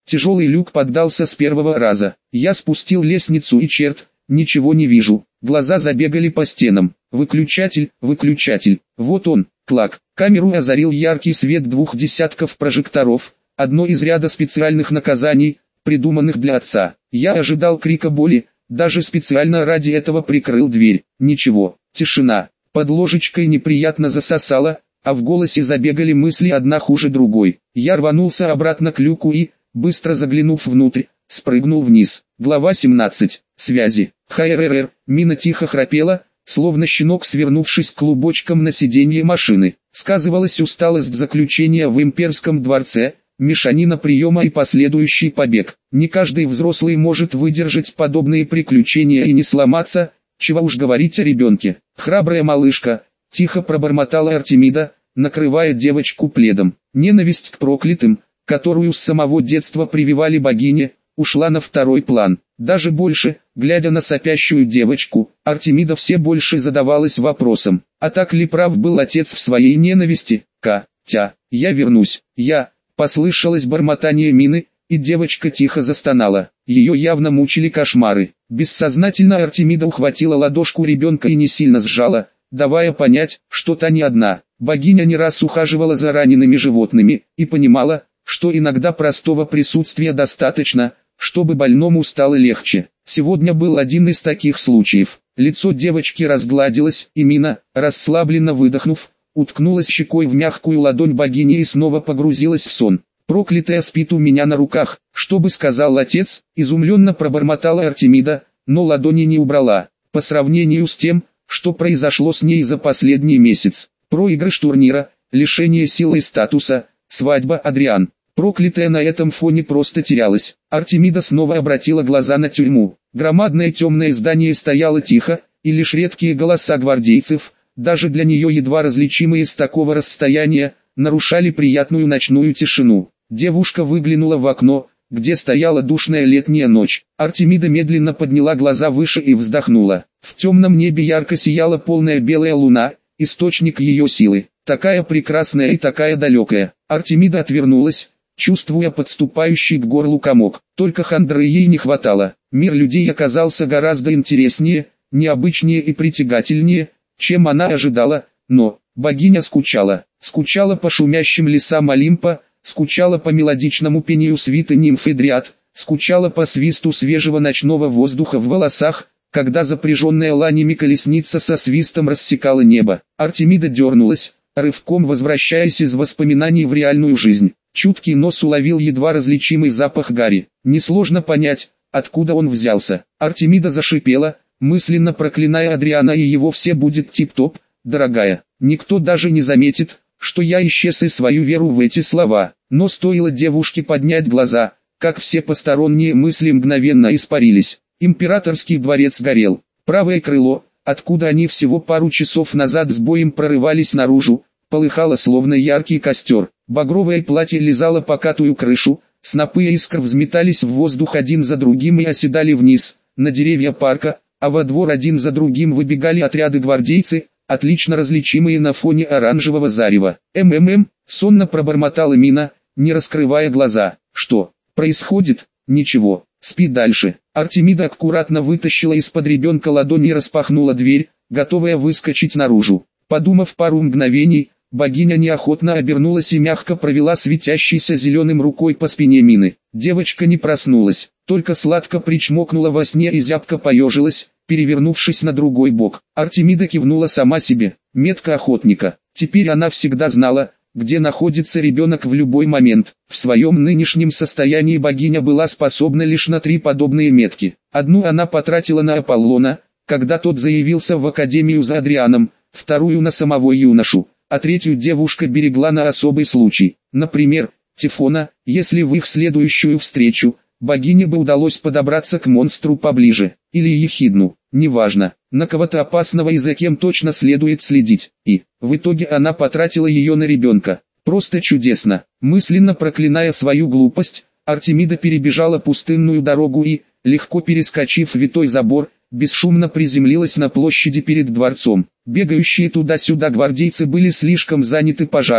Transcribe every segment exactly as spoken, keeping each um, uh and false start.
Тяжелый люк поддался с первого раза. Я спустил лестницу и черт, ничего не вижу. Глаза забегали по стенам. Выключатель, выключатель. Вот он, клак. Камеру озарил яркий свет двух десятков прожекторов. Одно из ряда специальных наказаний, придуманных для отца. Я ожидал крика боли, даже специально ради этого прикрыл дверь. Ничего, тишина. Под ложечкой неприятно засосало, а в голосе забегали мысли одна хуже другой. Я рванулся обратно к люку и, быстро заглянув внутрь, спрыгнул вниз. Глава семнадцать. Связи. ХРР. Мина тихо храпела, словно щенок, свернувшись клубочком на сиденье машины. Сказывалась усталость заключения в имперском дворце, мешанина приема и последующий побег. Не каждый взрослый может выдержать подобные приключения и не сломаться, чего уж говорить о ребенке. Храбрая малышка, тихо пробормотала Артемида, накрывая девочку пледом. Ненависть к проклятым, которую с самого детства прививали богине, ушла на второй план. Даже больше, глядя на сопящую девочку, Артемида все больше задавалась вопросом, а так ли прав был отец в своей ненависти? Катя, я вернусь, я... Послышалось бормотание Мины, и девочка тихо застонала. Ее явно мучили кошмары. Бессознательно Артемида ухватила ладошку ребенка и не сильно сжала, давая понять, что та не одна. Богиня не раз ухаживала за ранеными животными, и понимала, что иногда простого присутствия достаточно, чтобы больному стало легче. Сегодня был один из таких случаев. Лицо девочки разгладилось, и Мина, расслабленно выдохнув, уткнулась щекой в мягкую ладонь богини и снова погрузилась в сон. «Проклятая спит у меня на руках, что бы сказал отец?» – изумленно пробормотала Артемида, но ладони не убрала. По сравнению с тем, что произошло с ней за последний месяц. Проигрыш турнира, лишение силы и статуса, свадьба Адриан. Проклятая на этом фоне просто терялась. Артемида снова обратила глаза на тюрьму. Громадное темное здание стояло тихо, и лишь редкие голоса гвардейцев, даже для нее едва различимые с такого расстояния, нарушали приятную ночную тишину. Девушка выглянула в окно, где стояла душная летняя ночь. Артемида медленно подняла глаза выше и вздохнула. В темном небе ярко сияла полная белая луна, источник ее силы. Такая прекрасная и такая далекая. Артемида отвернулась, чувствуя подступающий к горлу комок. Только хандры ей не хватало. Мир людей оказался гораздо интереснее, необычнее и притягательнее, чем она ожидала, но богиня скучала. Скучала по шумящим лесам Олимпа, скучала по мелодичному пению свиты нимфы Дриад, скучала по свисту свежего ночного воздуха в волосах, когда запряженная ланями колесница со свистом рассекала небо. Артемида дернулась, рывком возвращаясь из воспоминаний в реальную жизнь. Чуткий нос уловил едва различимый запах гари. Несложно понять, откуда он взялся. Артемида зашипела, мысленно проклиная Адриана, и его все будет тип-топ, дорогая. Никто даже не заметит, что я исчез, и свою веру в эти слова. Но стоило девушке поднять глаза, как все посторонние мысли мгновенно испарились. Императорский дворец горел. Правое крыло, откуда они всего пару часов назад с боем прорывались наружу, полыхало словно яркий костер. Багровое платье лизало покатую крышу, снопы искр взметались в воздух один за другим и оседали вниз, на деревья парка, а во двор один за другим выбегали отряды гвардейцы, отлично различимые на фоне оранжевого зарева. «МММ», сонно пробормотала Мина, не раскрывая глаза. «Что происходит?» «Ничего, спи дальше». Артемида аккуратно вытащила из-под ребенка ладонь и распахнула дверь, готовая выскочить наружу. Подумав пару мгновений, богиня неохотно обернулась и мягко провела светящейся зеленым рукой по спине Мины. Девочка не проснулась, только сладко причмокнула во сне и зябко поежилась, перевернувшись на другой бок. Артемида кивнула сама себе. Метка охотника. Теперь она всегда знала, где находится ребенок в любой момент. В своем нынешнем состоянии богиня была способна лишь на три подобные метки. Одну она потратила на Аполлона, когда тот заявился в академию за Адрианом, вторую на самого юношу, а третью девушка берегла на особый случай. Например, Тифона, если в их следующую встречу, богине бы удалось подобраться к монстру поближе, или Ехидну, неважно, на кого-то опасного и за кем точно следует следить, и, в итоге она потратила ее на ребенка. Просто чудесно. Мысленно проклиная свою глупость, Артемида перебежала пустынную дорогу и, легко перескочив витой забор, бесшумно приземлилась на площади перед дворцом. Бегающие туда-сюда гвардейцы были слишком заняты пожаром,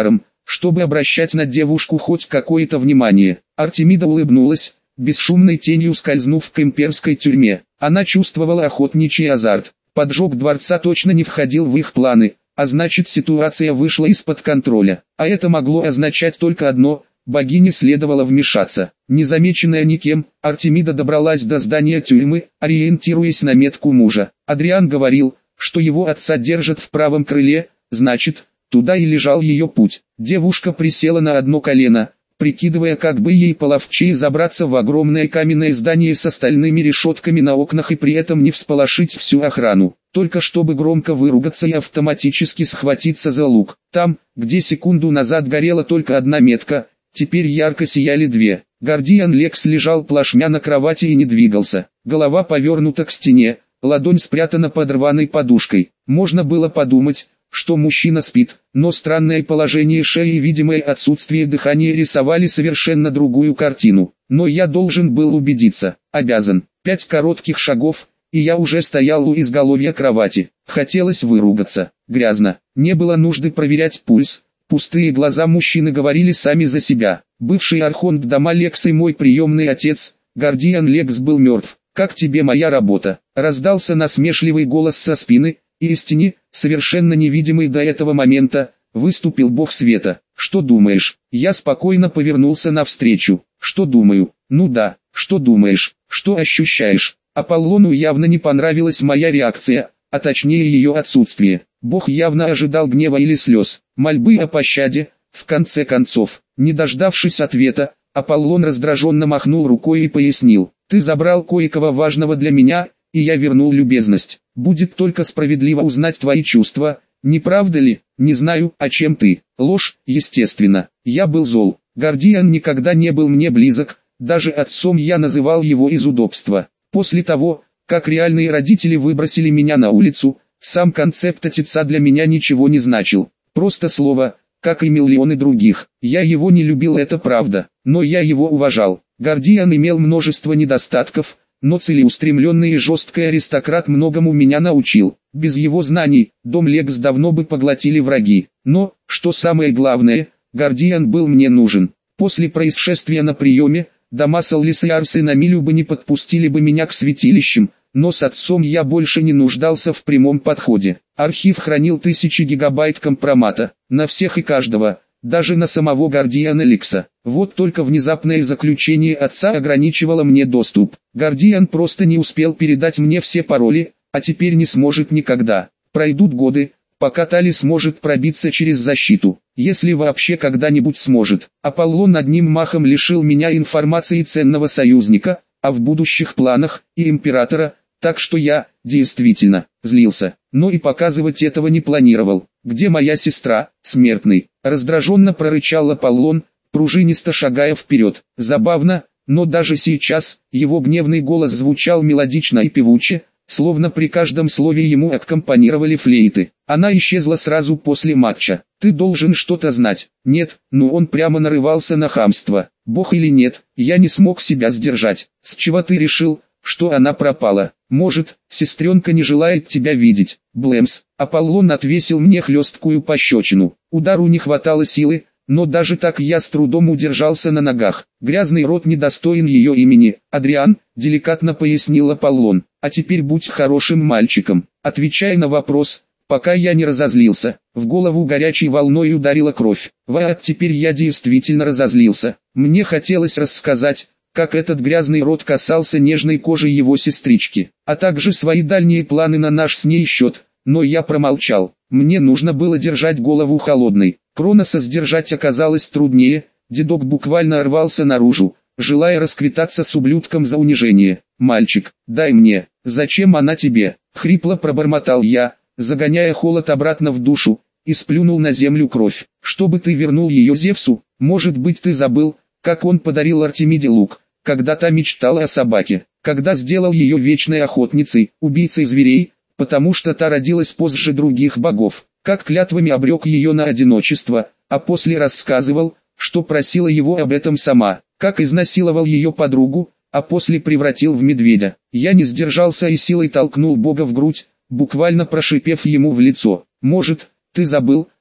чтобы обращать на девушку хоть какое-то внимание. Артемида улыбнулась, бесшумной тенью скользнув к имперской тюрьме. Она чувствовала охотничий азарт. Поджог дворца точно не входил в их планы, а значит ситуация вышла из-под контроля. А это могло означать только одно – богине следовало вмешаться. Незамеченная никем, Артемида добралась до здания тюрьмы, ориентируясь на метку мужа. Адриан говорил, что его отца держат в правом крыле, значит, туда и лежал ее путь. Девушка присела на одно колено, прикидывая, как бы ей половчее забраться в огромное каменное здание с остальными решетками на окнах и при этом не всполошить всю охрану. Только чтобы громко выругаться и автоматически схватиться за лук. Там, где секунду назад горела только одна метка, теперь ярко сияли две. Гардиан Лекс лежал плашмя на кровати и не двигался. Голова повернута к стене, ладонь спрятана под рваной подушкой. Можно было подумать, что мужчина спит, но странное положение шеи и видимое отсутствие дыхания рисовали совершенно другую картину. Но я должен был убедиться, обязан. Пять коротких шагов, и я уже стоял у изголовья кровати. Хотелось выругаться. Грязно. Не было нужды проверять пульс. Пустые глаза мужчины говорили сами за себя. Бывший архонт дома Лекс и мой приемный отец, Гардиан Лекс, был мертв. «Как тебе моя работа?» Раздался насмешливый голос со спины, и из тени, совершенно невидимый до этого момента, выступил бог света. «Что думаешь?» Я спокойно повернулся навстречу. «Что думаю?» «Ну да, что думаешь? Что ощущаешь?» Аполлону явно не понравилась моя реакция, а точнее ее отсутствие. Бог явно ожидал гнева или слез, мольбы о пощаде. В конце концов, не дождавшись ответа, Аполлон раздраженно махнул рукой и пояснил: «Ты забрал кое-кого важного для меня, и я вернул любезность. Будет только справедливо узнать твои чувства, не правда ли? Не знаю, о чем ты». Ложь, естественно. Я был зол. Гардиан никогда не был мне близок, даже отцом я называл его из удобства. После того, как реальные родители выбросили меня на улицу, сам концепт отца для меня ничего не значил. Просто слово, как и миллионы других. Я его не любил, это правда, но я его уважал. Гардиан имел множество недостатков, но целеустремленный и жесткий аристократ многому меня научил. Без его знаний, дом Лекс давно бы поглотили враги. Но, что самое главное, Гардиан был мне нужен. После происшествия на приеме, дома Саллис и Арсы на милю бы не подпустили бы меня к святилищам, но с отцом я больше не нуждался в прямом подходе. Архив хранил тысячи гигабайт компромата, на всех и каждого, даже на самого Гардиана Лекса. Вот только внезапное заключение отца ограничивало мне доступ. Гардиан просто не успел передать мне все пароли, а теперь не сможет никогда. Пройдут годы, пока Тали сможет пробиться через защиту, если вообще когда-нибудь сможет. Аполлон одним махом лишил меня информации ценного союзника, а в будущих планах и императора, так что я, действительно, злился, но и показывать этого не планировал. «Где моя сестра, смертный?» — раздраженно прорычал Аполлон, пружинисто шагая вперед. Забавно, но даже сейчас, его гневный голос звучал мелодично и певуче, словно при каждом слове ему аккомпанировали флейты. Она исчезла сразу после матча. «Ты должен что-то знать». «Нет», но он прямо нарывался на хамство. «Бог или нет, я не смог себя сдержать». «С чего ты решил, что она пропала?» «Может, сестренка не желает тебя видеть». «Блэмс». Аполлон отвесил мне хлесткую пощечину. Удару не хватало силы, но даже так я с трудом удержался на ногах. «Грязный рот недостоин ее имени, Адриан», — деликатно пояснил Аполлон. «А теперь будь хорошим мальчиком, отвечай на вопрос». Пока я не разозлился, в голову горячей волной ударила кровь. Вот теперь я действительно разозлился. Мне хотелось рассказать, как этот грязный рот касался нежной кожи его сестрички, а также свои дальние планы на наш с ней счет, но я промолчал. Мне нужно было держать голову холодной. Кроноса сдержать оказалось труднее, дедок буквально рвался наружу, желая расквитаться с ублюдком за унижение. «Мальчик, дай мне». «Зачем она тебе?» — хрипло пробормотал я, загоняя холод обратно в душу, и сплюнул на землю кровь. «Чтобы ты вернул ее Зевсу? Может быть, ты забыл, как он подарил Артемиде лук, когда та мечтала о собаке, когда сделал ее вечной охотницей, убийцей зверей, потому что та родилась позже других богов, как клятвами обрек ее на одиночество, а после рассказывал, что просила его об этом сама, как изнасиловал ее подругу, а после превратил в медведя. Я не сдержался и силой толкнул Бога в грудь, буквально прошипев ему в лицо: «Может, ты забыл,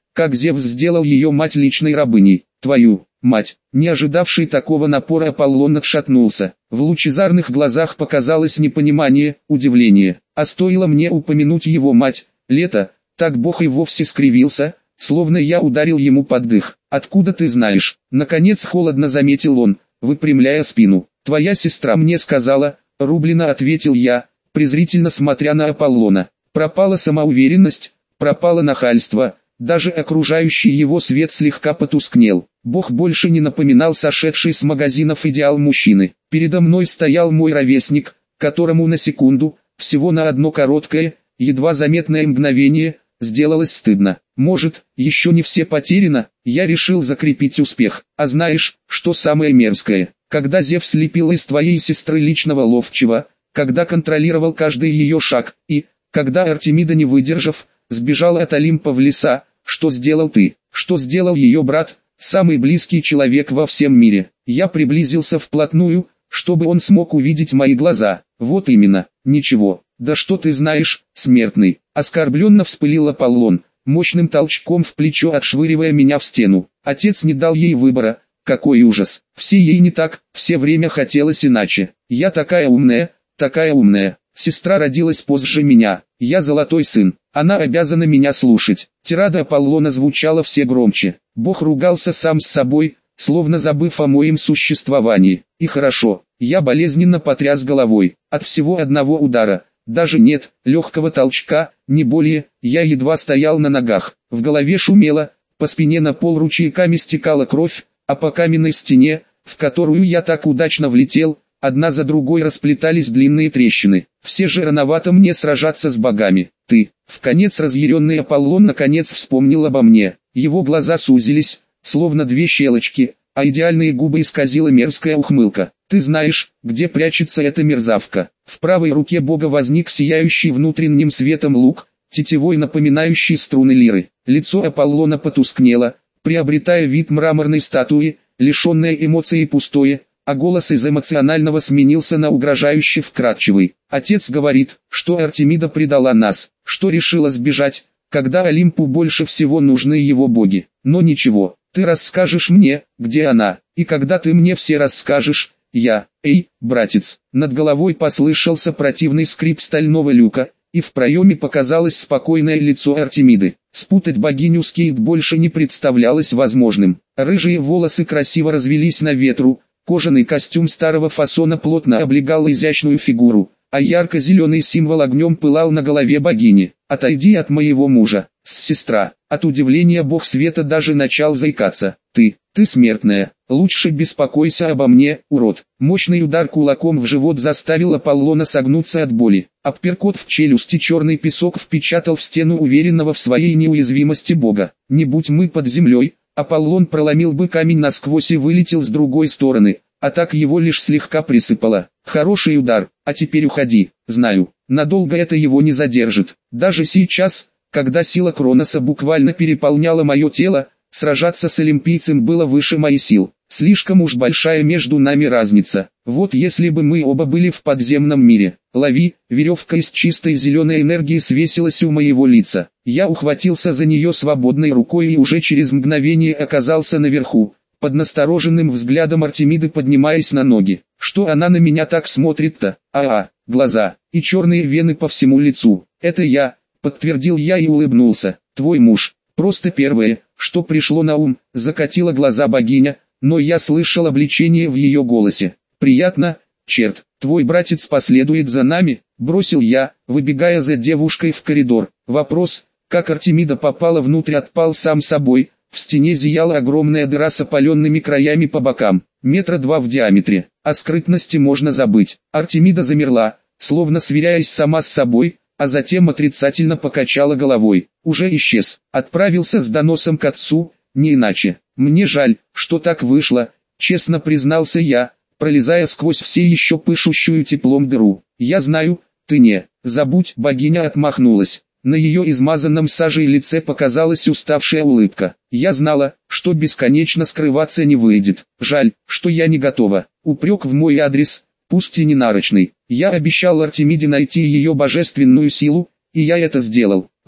как Зевс сделал ее мать личной рабыней, твою мать. Не ожидавший такого напора Аполлон отшатнулся. В лучезарных глазах показалось непонимание, удивление. А стоило мне упомянуть его мать, Лето, так Бог и вовсе скривился, словно я ударил ему под дых. «Откуда ты знаешь?» Наконец холодно заметил он, выпрямляя спину. «Твоя сестра мне сказала», — рублено ответил я, презрительно смотря на Аполлона. Пропала самоуверенность, пропало нахальство, даже окружающий его свет слегка потускнел. Бог больше не напоминал сошедший с магазинов идеал мужчины. Передо мной стоял мой ровесник, которому на секунду, всего на одно короткое, едва заметное мгновение, сделалось стыдно. Может, еще не все потеряно, я решил закрепить успех. А знаешь, что самое мерзкое? Когда Зевс слепил из твоей сестры личного ловчего, когда контролировал каждый ее шаг, и, когда Артемида, не выдержав, сбежала от Олимпа в леса, что сделал ты? Что сделал ее брат, самый близкий человек во всем мире? Я приблизился вплотную, чтобы он смог увидеть мои глаза. Вот именно, ничего. Да что ты знаешь, смертный? Оскорбленно вспылил Аполлон, мощным толчком в плечо отшвыривая меня в стену. Отец не дал ей выбора. Какой ужас. Все ей не так, все время хотелось иначе. Я такая умная, такая умная. Сестра родилась позже меня. Я золотой сын. Она обязана меня слушать. Тирада Аполлона звучала все громче. Бог ругался сам с собой, словно забыв о моем существовании. И хорошо. Я болезненно потряс головой. От всего одного удара, даже нет, легкого толчка, не более, я едва стоял на ногах. В голове шумело, по спине на пол ручейками стекала кровь, а по каменной стене, в которую я так удачно влетел, одна за другой расплетались длинные трещины. Все же рановато мне сражаться с богами. Ты, вконец разъяренный Аполлон, наконец вспомнил обо мне. Его глаза сузились, словно две щелочки, а идеальные губы исказила мерзкая ухмылка. Ты знаешь, где прячется эта мерзавка? В правой руке бога возник сияющий внутренним светом лук, тетивой напоминающий струны лиры. Лицо Аполлона потускнело, приобретая вид мраморной статуи, лишенное эмоций и пустое, а голос из эмоционального сменился на угрожающий вкрадчивый. Отец говорит, что Артемида предала нас, что решила сбежать, когда Олимпу больше всего нужны его боги. Но ничего, ты расскажешь мне, где она, и когда ты мне все расскажешь, я, эй, братец. Над головой послышался противный скрип стального люка, и в проеме показалось спокойное лицо Артемиды. Спутать богиню с Кейт больше не представлялось возможным. Рыжие волосы красиво развелись на ветру, кожаный костюм старого фасона плотно облегал изящную фигуру, а ярко-зеленый символ огнем пылал на голове богини. «Отойди от моего мужа, сестра». От удивления бог света даже начал заикаться. «Ты, ты смертная, лучше беспокойся обо мне, урод». Мощный удар кулаком в живот заставил Аполлона согнуться от боли. Апперкот в челюсти, черный песок впечатал в стену уверенного в своей неуязвимости бога. Не будь мы под землей, Аполлон проломил бы камень насквозь и вылетел с другой стороны, а так его лишь слегка присыпало. Хороший удар, а теперь уходи. Знаю, надолго это его не задержит. Даже сейчас, когда сила Кроноса буквально переполняла мое тело, сражаться с олимпийцем было выше моих сил. Слишком уж большая между нами разница. Вот если бы мы оба были в подземном мире. Лови, веревка из чистой зеленой энергии свесилась у моего лица. Я ухватился за нее свободной рукой и уже через мгновение оказался наверху, под настороженным взглядом Артемиды, поднимаясь на ноги. Что она на меня так смотрит-то? А-а, глаза и черные вены по всему лицу. Это я, подтвердил я и улыбнулся. Твой муж. Просто первое, что пришло на ум, закатила глаза богиня, но я слышал обличение в ее голосе. Приятно, черт, твой братец последует за нами, бросил я, выбегая за девушкой в коридор. Вопрос, как Артемида попала внутрь, отпал сам собой. В стене зияла огромная дыра с опаленными краями по бокам, метра два в диаметре. О скрытности можно забыть. Артемида замерла, словно сверяясь сама с собой, а затем отрицательно покачала головой. Уже исчез. Отправился с доносом к отцу, не иначе. Мне жаль, что так вышло, честно признался я, пролезая сквозь все еще пышущую теплом дыру. Я знаю, ты не. Забудь, богиня отмахнулась. На ее измазанном сажей лице показалась уставшая улыбка. Я знала, что бесконечно скрываться не выйдет. Жаль, что я не готова. Упрек в мой адрес, пусть и не нарочный. Я обещал Артемиде найти ее божественную силу, и я это сделал.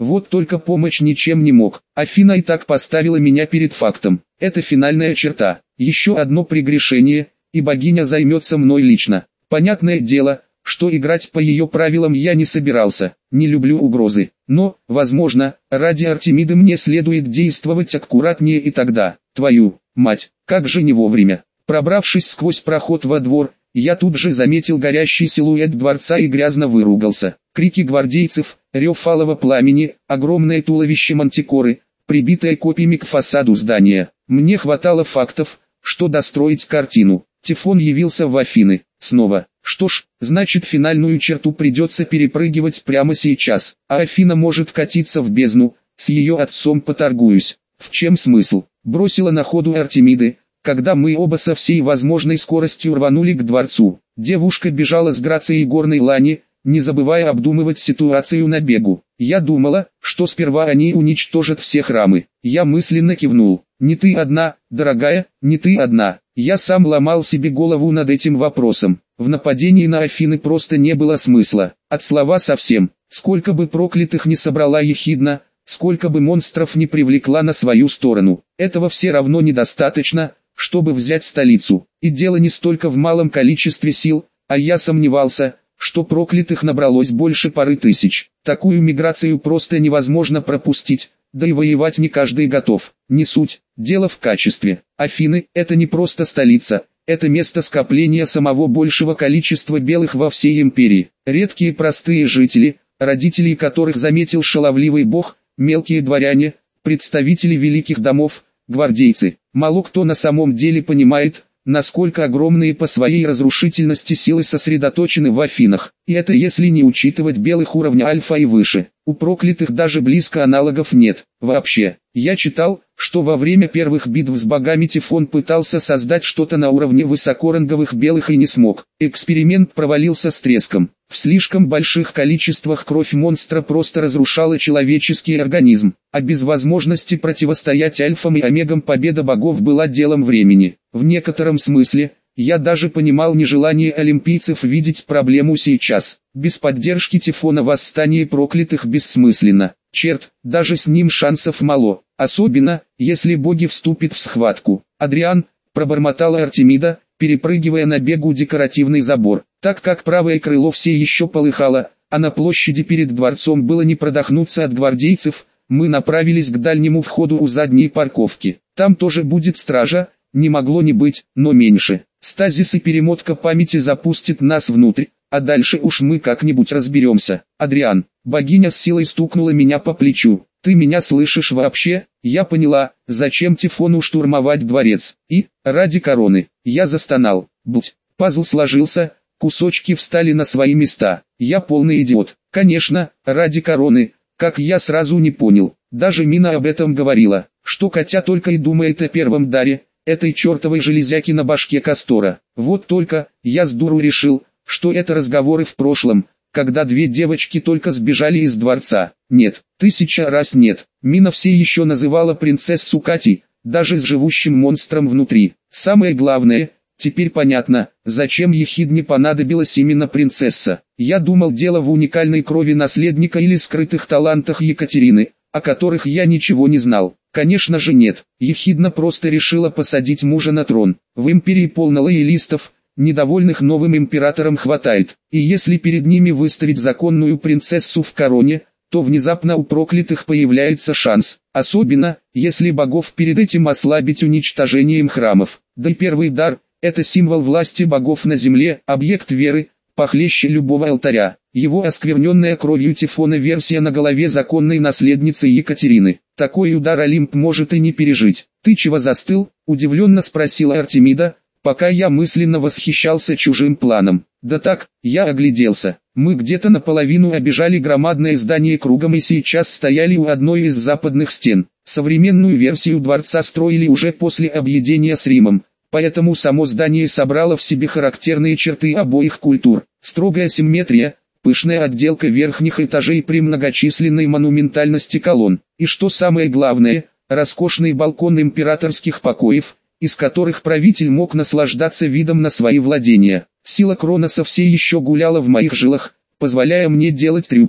Вот только помочь ничем не мог. Афина и так поставила меня перед фактом. Это финальная черта. Еще одно прегрешение, и богиня займется мной лично. Понятное дело, что играть по ее правилам я не собирался, не люблю угрозы. Но, возможно, ради Артемиды мне следует действовать аккуратнее, и тогда, твою мать, как же не вовремя. Пробравшись сквозь проход во двор, я тут же заметил горящий силуэт дворца и грязно выругался. Крики гвардейцев, рев алого пламени, огромное туловище мантикоры, прибитое копьями к фасаду здания. Мне хватало фактов, что достроить картину. Тифон явился в Афины. Снова. Что ж, значит, финальную черту придется перепрыгивать прямо сейчас. А Афина может катиться в бездну, с ее отцом поторгуюсь. В чем смысл? Бросила на ходу Артемиды, когда мы оба со всей возможной скоростью рванули к дворцу. Девушка бежала с грацией горной лани, не забывая обдумывать ситуацию на бегу. Я думала, что сперва они уничтожат все храмы. Я мысленно кивнул. Не ты одна, дорогая, не ты одна. Я сам ломал себе голову над этим вопросом. В нападении на Афины просто не было смысла. От слова совсем. Сколько бы проклятых не собрала Ехидна, сколько бы монстров не привлекла на свою сторону. Этого все равно недостаточно, чтобы взять столицу. И дело не столько в малом количестве сил, а я сомневался, что проклятых набралось больше пары тысяч. Такую миграцию просто невозможно пропустить, да и воевать не каждый готов. Не суть, дело в качестве. Афины – это не просто столица, это место скопления самого большего количества белых во всей империи. Редкие простые жители, родителей которых заметил шаловливый бог, мелкие дворяне, представители великих домов, гвардейцы. Мало кто на самом деле понимает, насколько огромные по своей разрушительности силы сосредоточены в Афинах. И это если не учитывать белых уровня альфа и выше. У проклятых даже близко аналогов нет. Вообще, я читал, что во время первых битв с богами Тифон пытался создать что-то на уровне высокоранговых белых и не смог. Эксперимент провалился с треском. В слишком больших количествах кровь монстра просто разрушала человеческий организм, а без возможности противостоять альфам и омегам победа богов была делом времени. В некотором смысле, я даже понимал нежелание олимпийцев видеть проблему сейчас. Без поддержки Тифона восстание проклятых бессмысленно. Черт, даже с ним шансов мало, особенно, если боги вступят в схватку. Адриан, пробормотала Артемида, перепрыгивая на бегу декоративный забор. Так как правое крыло все еще полыхало, а на площади перед дворцом было не продохнуться от гвардейцев, мы направились к дальнему входу у задней парковки. Там тоже будет стража, не могло не быть, но меньше. Стазис и перемотка памяти запустит нас внутрь, а дальше уж мы как-нибудь разберемся. Адриан, богиня с силой стукнула меня по плечу. Ты меня слышишь вообще? Я поняла, зачем Тифону штурмовать дворец. И, ради короны, я застонал. Будь, пазл сложился, кусочки встали на свои места. Я полный идиот. Конечно, ради короны, как я сразу не понял. Даже Мина об этом говорила, что Катя только и думает о первом даре, этой чертовой железяки на башке Кастора. Вот только, я с дуру решил, что это разговоры в прошлом, когда две девочки только сбежали из дворца. Нет, тысяча раз нет. Мина все еще называла принцессу Катей, даже с живущим монстром внутри. Самое главное, теперь понятно, зачем Ехидне понадобилась именно принцесса. Я думал, дело в уникальной крови наследника или скрытых талантах Екатерины, о которых я ничего не знал. Конечно же нет, Ехидна просто решила посадить мужа на трон. В империи полно лоялистов, недовольных новым императором хватает. И если перед ними выставить законную принцессу в короне, то внезапно у проклятых появляется шанс. Особенно, если богов перед этим ослабить уничтожением храмов. Да и первый дар – это символ власти богов на земле, объект веры, похлеще любого алтаря. Его оскверненная кровью Тифона версия на голове законной наследницы Екатерины. Такой удар Олимп может и не пережить. «Ты чего застыл?» – удивленно спросила Артемида, пока я мысленно восхищался чужим планом. Да так, я огляделся. Мы где-то наполовину обежали громадное здание кругом и сейчас стояли у одной из западных стен. Современную версию дворца строили уже после объединения с Римом, поэтому само здание собрало в себе характерные черты обоих культур. Строгая симметрия, пышная отделка верхних этажей при многочисленной монументальности колонн. И что самое главное, роскошный балкон императорских покоев, из которых правитель мог наслаждаться видом на свои владения. Сила Кроноса все еще гуляла в моих жилах, позволяя мне делать трюки,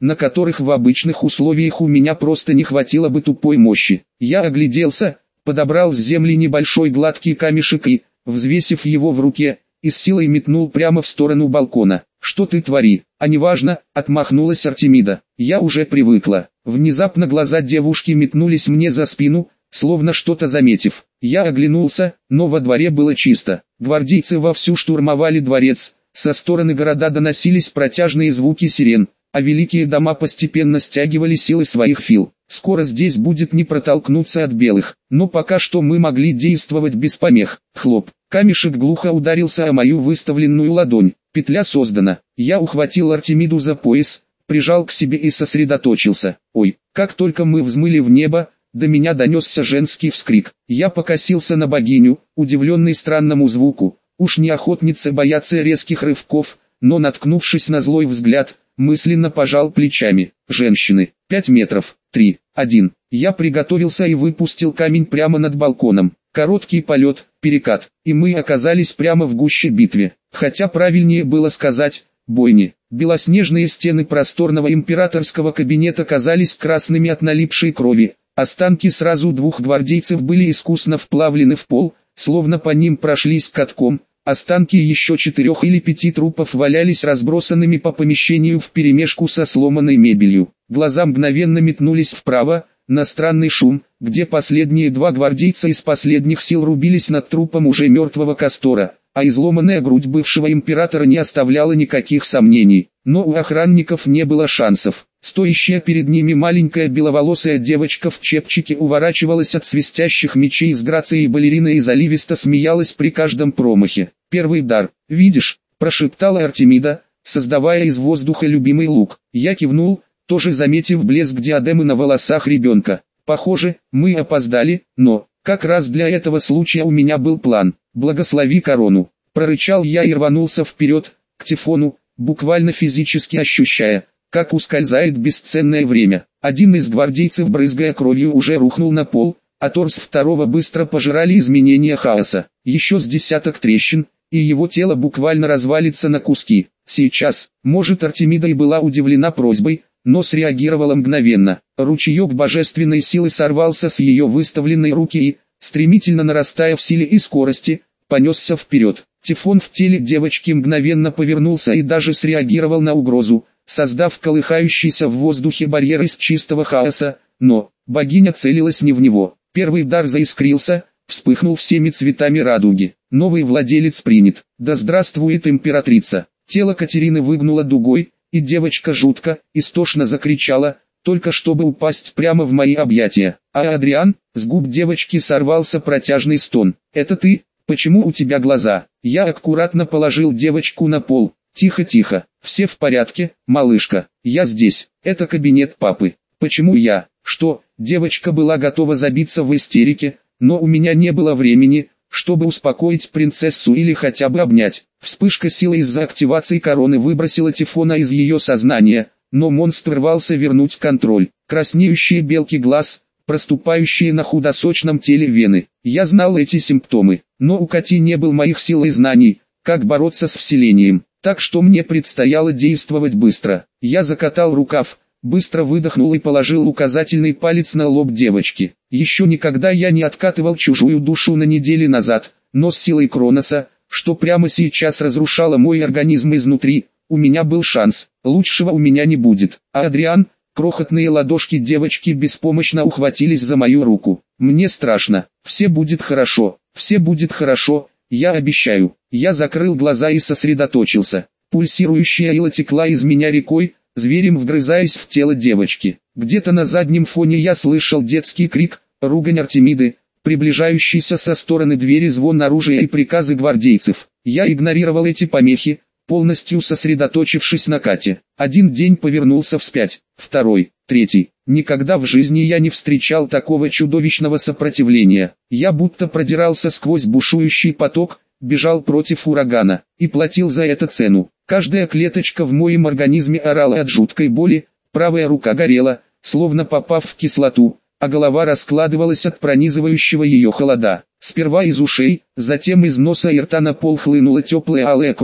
на которых в обычных условиях у меня просто не хватило бы тупой мощи. Я огляделся, подобрал с земли небольшой гладкий камешек и, взвесив его в руке, и с силой метнул прямо в сторону балкона. «Что ты твори?» «А неважно», — отмахнулась Артемида. «Я уже привыкла». Внезапно глаза девушки метнулись мне за спину, словно что-то заметив. Я оглянулся, но во дворе было чисто. Гвардейцы вовсю штурмовали дворец, со стороны города доносились протяжные звуки сирен, а великие дома постепенно стягивали силы своих фил. Скоро здесь будет не протолкнуться от белых, но пока что мы могли действовать без помех. Хлоп, камешек глухо ударился о мою выставленную ладонь. Петля создана. Я ухватил Артемиду за пояс, прижал к себе и сосредоточился. Ой, как только мы взмыли в небо, до меня донесся женский вскрик. Я покосился на богиню, удивленный странному звуку. Уж не охотницы боятся резких рывков, но, наткнувшись на злой взгляд, мысленно пожал плечами. Женщины. Пять метров. Три. Один. Я приготовился и выпустил камень прямо над балконом. Короткий полет, перекат, и мы оказались прямо в гуще битвы. Хотя правильнее было сказать бойни. Белоснежные стены просторного императорского кабинета казались красными от налипшей крови. Останки сразу двух гвардейцев были искусно вплавлены в пол, словно по ним прошлись катком. Останки еще четырех или пяти трупов валялись разбросанными по помещению вперемешку со сломанной мебелью. Глаза мгновенно метнулись вправо, на странный шум, где последние два гвардейца из последних сил рубились над трупом уже мертвого Кастора, а изломанная грудь бывшего императора не оставляла никаких сомнений. Но у охранников не было шансов. Стоящая перед ними маленькая беловолосая девочка в чепчике уворачивалась от свистящих мечей с грацией балерины и заливисто смеялась при каждом промахе. «Первый дар, видишь?» – прошептала Артемида, создавая из воздуха любимый лук. Я кивнул, тоже заметив блеск диадемы на волосах ребенка. «Похоже, мы опоздали, но, как раз для этого случая у меня был план. Благослови корону!» – прорычал я и рванулся вперед, к Тифону, буквально физически ощущая, как ускользает бесценное время. Один из гвардейцев, брызгая кровью, уже рухнул на пол, а торс второго быстро пожирали изменения хаоса. Еще с десяток трещин, и его тело буквально развалится на куски. Сейчас, может, Артемида и была удивлена просьбой, но среагировала мгновенно. Ручеек божественной силы сорвался с ее выставленной руки и, стремительно нарастая в силе и скорости, понесся вперед. Тифон в теле девочки мгновенно повернулся и даже среагировал на угрозу, создав колыхающийся в воздухе барьер из чистого хаоса, но богиня целилась не в него. Первый дар заискрился, вспыхнул всеми цветами радуги. Новый владелец принят. Да здравствует императрица! Тело Катерины выгнуло дугой, и девочка жутко, истошно закричала, только чтобы упасть прямо в мои объятия. А Адриан, с губ девочки сорвался протяжный стон. «Это ты? Почему у тебя глаза?» Я аккуратно положил девочку на пол. «Тихо-тихо, все в порядке, малышка, я здесь, это кабинет папы». «Почему я?» «Что?» Девочка была готова забиться в истерике, но у меня не было времени, чтобы успокоить принцессу или хотя бы обнять. Вспышка силы из-за активации короны выбросила Тифона из ее сознания, но монстр рвался вернуть контроль. Краснеющие белки глаз, проступающие на худосочном теле вены. Я знал эти симптомы, но у Кати не было моих сил и знаний, как бороться с вселением. Так что мне предстояло действовать быстро. Я закатал рукав, быстро выдохнул и положил указательный палец на лоб девочки. Еще никогда я не откатывал чужую душу на недели назад, но с силой Кроноса, что прямо сейчас разрушало мой организм изнутри, у меня был шанс. Лучшего у меня не будет. А Адриан, крохотные ладошки девочки беспомощно ухватились за мою руку. Мне страшно. Все будет хорошо. Все будет хорошо. Я обещаю. Я закрыл глаза и сосредоточился. Пульсирующая ила текла из меня рекой, зверем вгрызаясь в тело девочки. Где-то на заднем фоне я слышал детский крик, ругань Артемиды, приближающийся со стороны двери звон оружия и приказы гвардейцев. Я игнорировал эти помехи, полностью сосредоточившись на Кате. Один день повернулся вспять, второй, третий. Никогда в жизни я не встречал такого чудовищного сопротивления. Я будто продирался сквозь бушующий поток, бежал против урагана, и платил за это цену. Каждая клеточка в моем организме орала от жуткой боли, правая рука горела, словно попав в кислоту, а голова раскладывалась от пронизывающего ее холода. Сперва из ушей, затем из носа и рта на пол хлынула теплая алая кровь,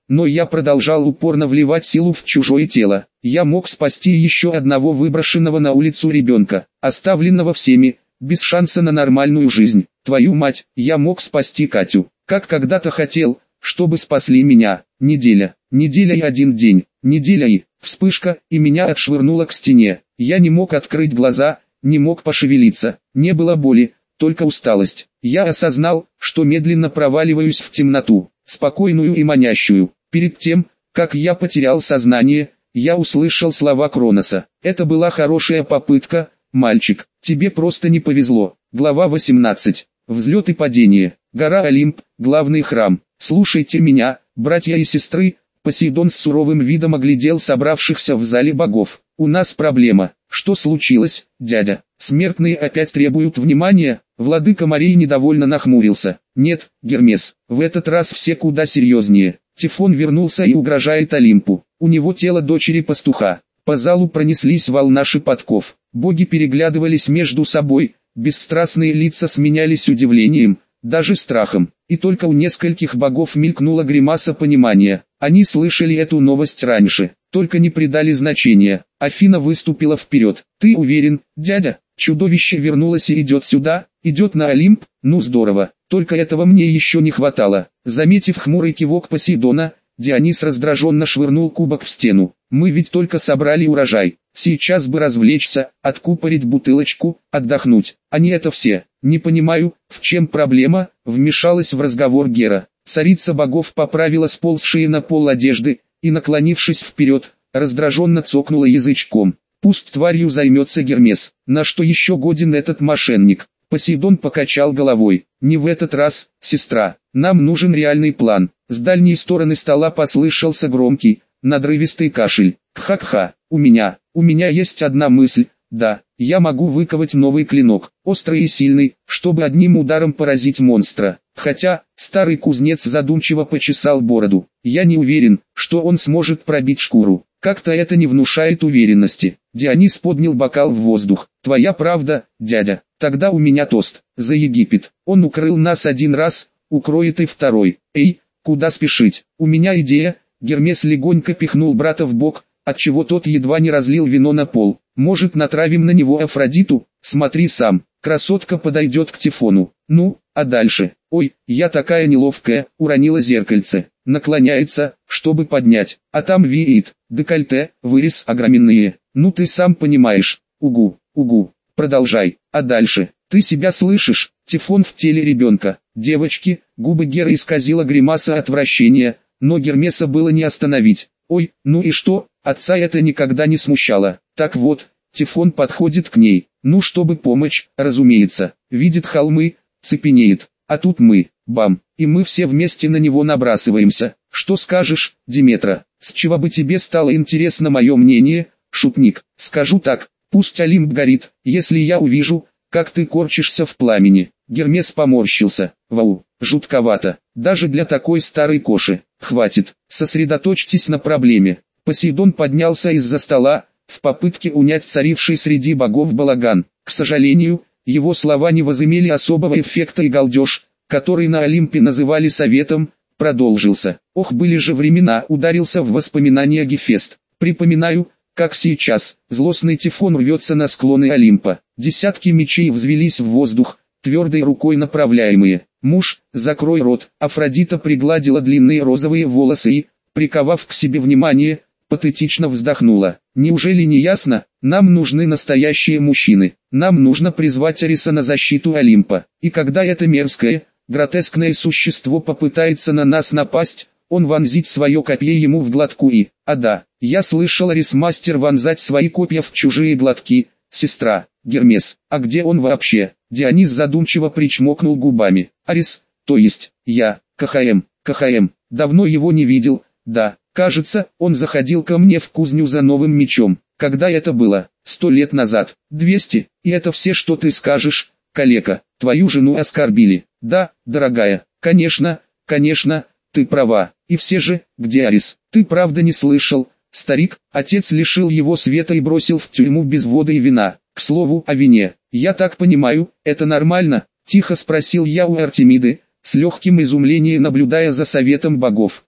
но я продолжал упорно вливать силу в чужое тело. Я мог спасти еще одного выброшенного на улицу ребенка, оставленного всеми, без шанса на нормальную жизнь. Твою мать, я мог спасти Катю, как когда-то хотел, чтобы спасли меня. Неделя, неделя и один день, неделя и вспышка, и меня отшвырнуло к стене. Я не мог открыть глаза, не мог пошевелиться, не было боли, только усталость. Я осознал, что медленно проваливаюсь в темноту, спокойную и манящую. Перед тем, как я потерял сознание, я услышал слова Кроноса. Это была хорошая попытка, мальчик, тебе просто не повезло. Глава восемнадцать. Взлет и падение. Гора Олимп, главный храм. Слушайте меня, братья и сестры. Посейдон с суровым видом оглядел собравшихся в зале богов. У нас проблема. Что случилось, дядя? Смертные опять требуют внимания? Владыка морей недовольно нахмурился. Нет, Гермес, в этот раз все куда серьезнее. Тифон вернулся и угрожает Олимпу. У него тело дочери пастуха. По залу пронеслись волна шепотков. Боги переглядывались между собой, бесстрастные лица сменялись удивлением, даже страхом. И только у нескольких богов мелькнула гримаса понимания. Они слышали эту новость раньше, только не придали значения. Афина выступила вперед. «Ты уверен, дядя? Чудовище вернулось и идет сюда, идет на Олимп? Ну здорово, только этого мне еще не хватало». Заметив хмурый кивок Посейдона, Дионис раздраженно швырнул кубок в стену. «Мы ведь только собрали урожай. Сейчас бы развлечься, откупорить бутылочку, отдохнуть. А не это все. Не понимаю, в чем проблема?» Вмешалась в разговор Гера. Царица богов поправила сползшие на пол одежды и, наклонившись вперед, раздраженно цокнула язычком. «Пусть тварью займется Гермес. На что еще годен этот мошенник?» Посейдон покачал головой. «Не в этот раз, сестра. Нам нужен реальный план». С дальней стороны стола послышался громкий, надрывистый кашель. «Кха-кха, у меня, у меня есть одна мысль. Да, я могу выковать новый клинок, острый и сильный, чтобы одним ударом поразить монстра. Хотя, старый кузнец задумчиво почесал бороду. Я не уверен, что он сможет пробить шкуру. Как-то это не внушает уверенности». Дионис поднял бокал в воздух. «Твоя правда, дядя. Тогда у меня тост. За Египет. Он укрыл нас один раз, укроет и второй. Эй, куда спешить? У меня идея». Гермес легонько пихнул брата в бок, отчего тот едва не разлил вино на пол. «Может, натравим на него Афродиту? Смотри сам. Красотка подойдет к Тифону. Ну, а дальше? Ой, я такая неловкая», уронила зеркальце. Наклоняется, чтобы поднять, а там веет, декольте, вырез огроменные. Ну ты сам понимаешь. Угу, угу. Продолжай. А дальше? Ты себя слышишь? Тифон в теле ребенка. Девочки, губы Геры исказила гримаса отвращения, но Гермеса было не остановить. Ой, ну и что? Отца это никогда не смущало. Так вот, Тифон подходит к ней. Ну чтобы помочь, разумеется. Видит холмы, цепенеет. А тут мы, бам, и мы все вместе на него набрасываемся. Что скажешь, Диметра? С чего бы тебе стало интересно мое мнение, шутник? Скажу так, пусть Олимп горит, если я увижу, как ты корчишься в пламени. Гермес поморщился. Вау, жутковато, даже для такой старой коши. Хватит, сосредоточьтесь на проблеме. Посейдон поднялся из-за стола, в попытке унять царивший среди богов балаган. К сожалению, его слова не возымели особого эффекта, и галдеж, который на Олимпе называли советом, продолжился. Ох, были же времена, ударился в воспоминания Гефест. Припоминаю, как сейчас, злостный Тифон рвется на склоны Олимпа. Десятки мечей взвелись в воздух, твердой рукой направляемые. «Муж, закрой рот!» Афродита пригладила длинные розовые волосы и, приковав к себе внимание, патетично вздохнула. «Неужели не ясно? Нам нужны настоящие мужчины. Нам нужно призвать Ариса на защиту Олимпа. И когда это мерзкое, гротескное существо попытается на нас напасть, он вонзит свое копье ему в глотку и... А да, я слышал, Арис-мастер вонзать свои копья в чужие глотки. Сестра, Гермес, а где он вообще?» Дионис задумчиво причмокнул губами. «Арис, то есть, я, КХМ, КХМ, давно его не видел, да». Кажется, он заходил ко мне в кузню за новым мечом. Когда это было? Сто лет назад. Двести. И это все, что ты скажешь, калека. Твою жену оскорбили. Да, дорогая. Конечно, конечно, ты права. И все же, где Арис? Ты правда не слышал? Старик, отец лишил его света и бросил в тюрьму без воды и вина. К слову, о вине. Я так понимаю, это нормально? Тихо спросил я у Артемиды, с легким изумлением наблюдая за советом богов.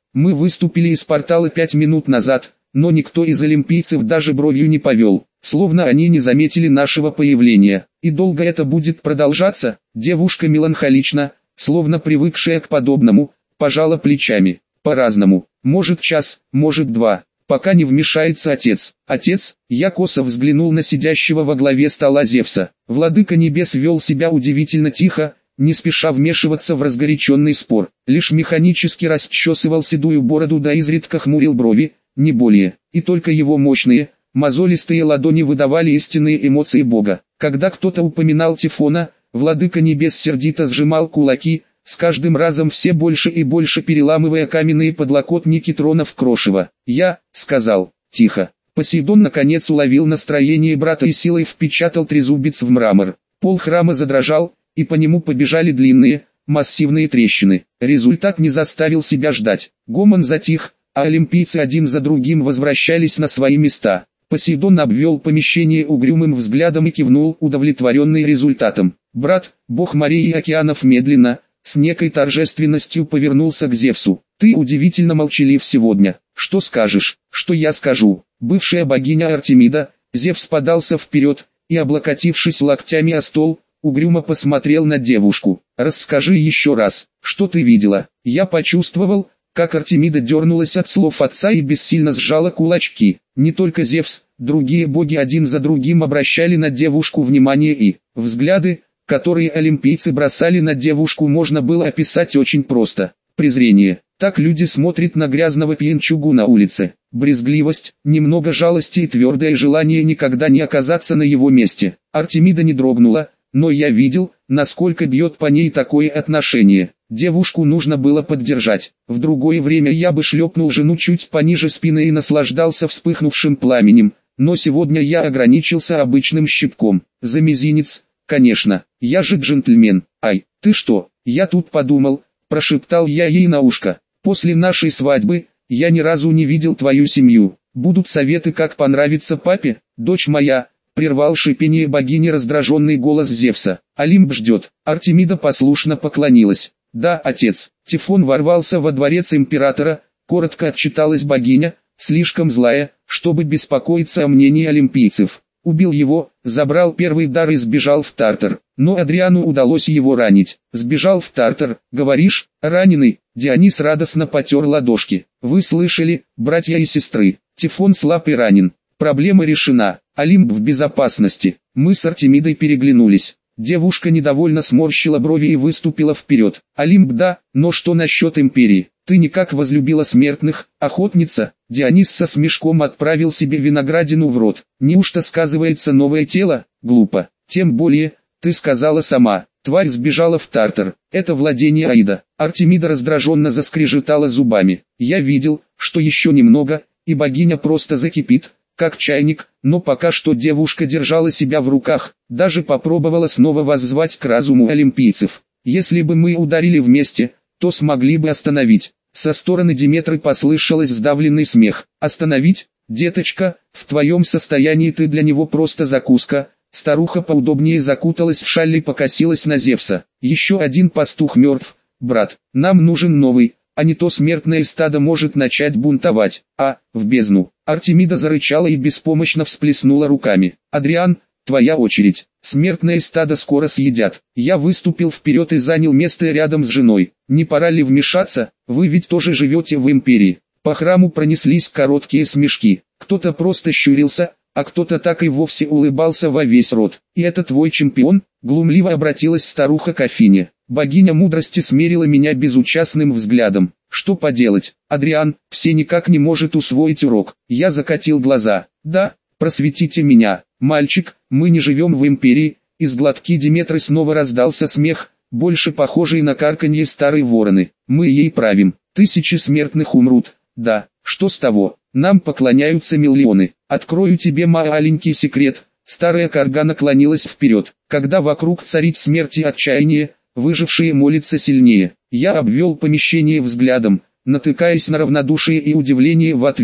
Мы выступили из портала пять минут назад, но никто из олимпийцев даже бровью не повел, словно они не заметили нашего появления. И долго это будет продолжаться? Девушка меланхолично, словно привыкшая к подобному, пожала плечами. По-разному, может час, может два, пока не вмешается отец. Отец, я косо взглянул на сидящего во главе стола Зевса. Владыка небес вел себя удивительно тихо, не спеша вмешиваться в разгоряченный спор, лишь механически расчесывал седую бороду да изредка хмурил брови, не более, и только его мощные, мозолистые ладони выдавали истинные эмоции Бога. Когда кто-то упоминал Тифона, Владыка небес сердито сжимал кулаки, с каждым разом все больше и больше переламывая каменные подлокотники трона в крошево. «Я», — сказал, тихо. Посейдон наконец уловил настроение брата и силой впечатал трезубец в мрамор. Пол храма задрожал, и по нему побежали длинные, массивные трещины. Результат не заставил себя ждать. Гомон затих, а олимпийцы один за другим возвращались на свои места. Посейдон обвел помещение угрюмым взглядом и кивнул, удовлетворенный результатом. Брат, бог морей и океанов медленно, с некой торжественностью повернулся к Зевсу. «Ты удивительно молчалив сегодня. Что скажешь?» «Что я скажу?» Бывшая богиня Артемида, Зевс подался вперед, и, облокотившись локтями о стол, угрюмо посмотрел на девушку. «Расскажи еще раз, что ты видела?» Я почувствовал, как Артемида дернулась от слов отца и бессильно сжала кулачки. Не только Зевс, другие боги один за другим обращали на девушку внимание, и взгляды, которые олимпийцы бросали на девушку, можно было описать очень просто. Презрение. Так люди смотрят на грязного пьянчугу на улице. Брезгливость, немного жалости и твердое желание никогда не оказаться на его месте. Артемида не дрогнула, но я видел, насколько бьет по ней такое отношение. Девушку нужно было поддержать. В другое время я бы шлепнул жену чуть пониже спины и наслаждался вспыхнувшим пламенем, но сегодня я ограничился обычным щипком. За мизинец, конечно, я же джентльмен. «Ай, ты что, я тут подумал», – прошептал я ей на ушко. «После нашей свадьбы, я ни разу не видел твою семью. Будут советы, как понравится папе, дочь моя», – прервал шипение богини раздраженный голос Зевса. «Олимп ждет». Артемида послушно поклонилась. «Да, отец». Тифон ворвался во дворец императора, коротко отчиталась богиня, слишком злая, чтобы беспокоиться о мнении олимпийцев. Убил его, забрал первый дар и сбежал в Тартар. Но Адриану удалось его ранить. Сбежал в Тартар, говоришь, раненый? Дионис радостно потер ладошки. Вы слышали, братья и сестры, Тифон слаб и ранен. Проблема решена, Олимп в безопасности. Мы с Артемидой переглянулись. Девушка недовольно сморщила брови и выступила вперед. Олимп да, но что насчет империи? Ты никак возлюбила смертных, охотница? Дионис со смешком отправил себе виноградину в рот. Неужто сказывается новое тело? Глупо. Тем более, ты сказала сама, тварь сбежала в Тартар. Это владение Аида. Артемида раздраженно заскрежетала зубами. Я видел, что еще немного, и богиня просто закипит, как чайник, но пока что девушка держала себя в руках, даже попробовала снова воззвать к разуму олимпийцев. Если бы мы ударили вместе, то смогли бы остановить. Со стороны Диметры послышалось сдавленный смех. «Остановить? Деточка, в твоем состоянии ты для него просто закуска». Старуха поудобнее закуталась в шаль и покосилась на Зевса. «Еще один пастух мертв, брат. Нам нужен новый, а не то смертное стадо может начать бунтовать. А, в бездну». Артемида зарычала и беспомощно всплеснула руками. «Адриан, твоя очередь. Смертное стадо скоро съедят». Я выступил вперед и занял место рядом с женой. «Не пора ли вмешаться? Вы ведь тоже живете в империи». По храму пронеслись короткие смешки. Кто-то просто щурился, а кто-то так и вовсе улыбался во весь рот. «И это твой чемпион?» — глумливо обратилась старуха к Афине. Богиня мудрости смерила меня безучастным взглядом. Что поделать, Адриан, все никак не может усвоить урок. Я закатил глаза. «Да, просветите меня, мальчик, мы не живем в империи». Из глотки Диметры снова раздался смех, больше похожий на карканье старой вороны. «Мы ей правим. Тысячи смертных умрут. Да, что с того? Нам поклоняются миллионы. Открою тебе маленький секрет». Старая карга наклонилась вперед. Когда вокруг царит смерть и отчаяние, выжившие молятся сильнее. Я обвел помещение взглядом, натыкаясь на равнодушие и удивление в ответ.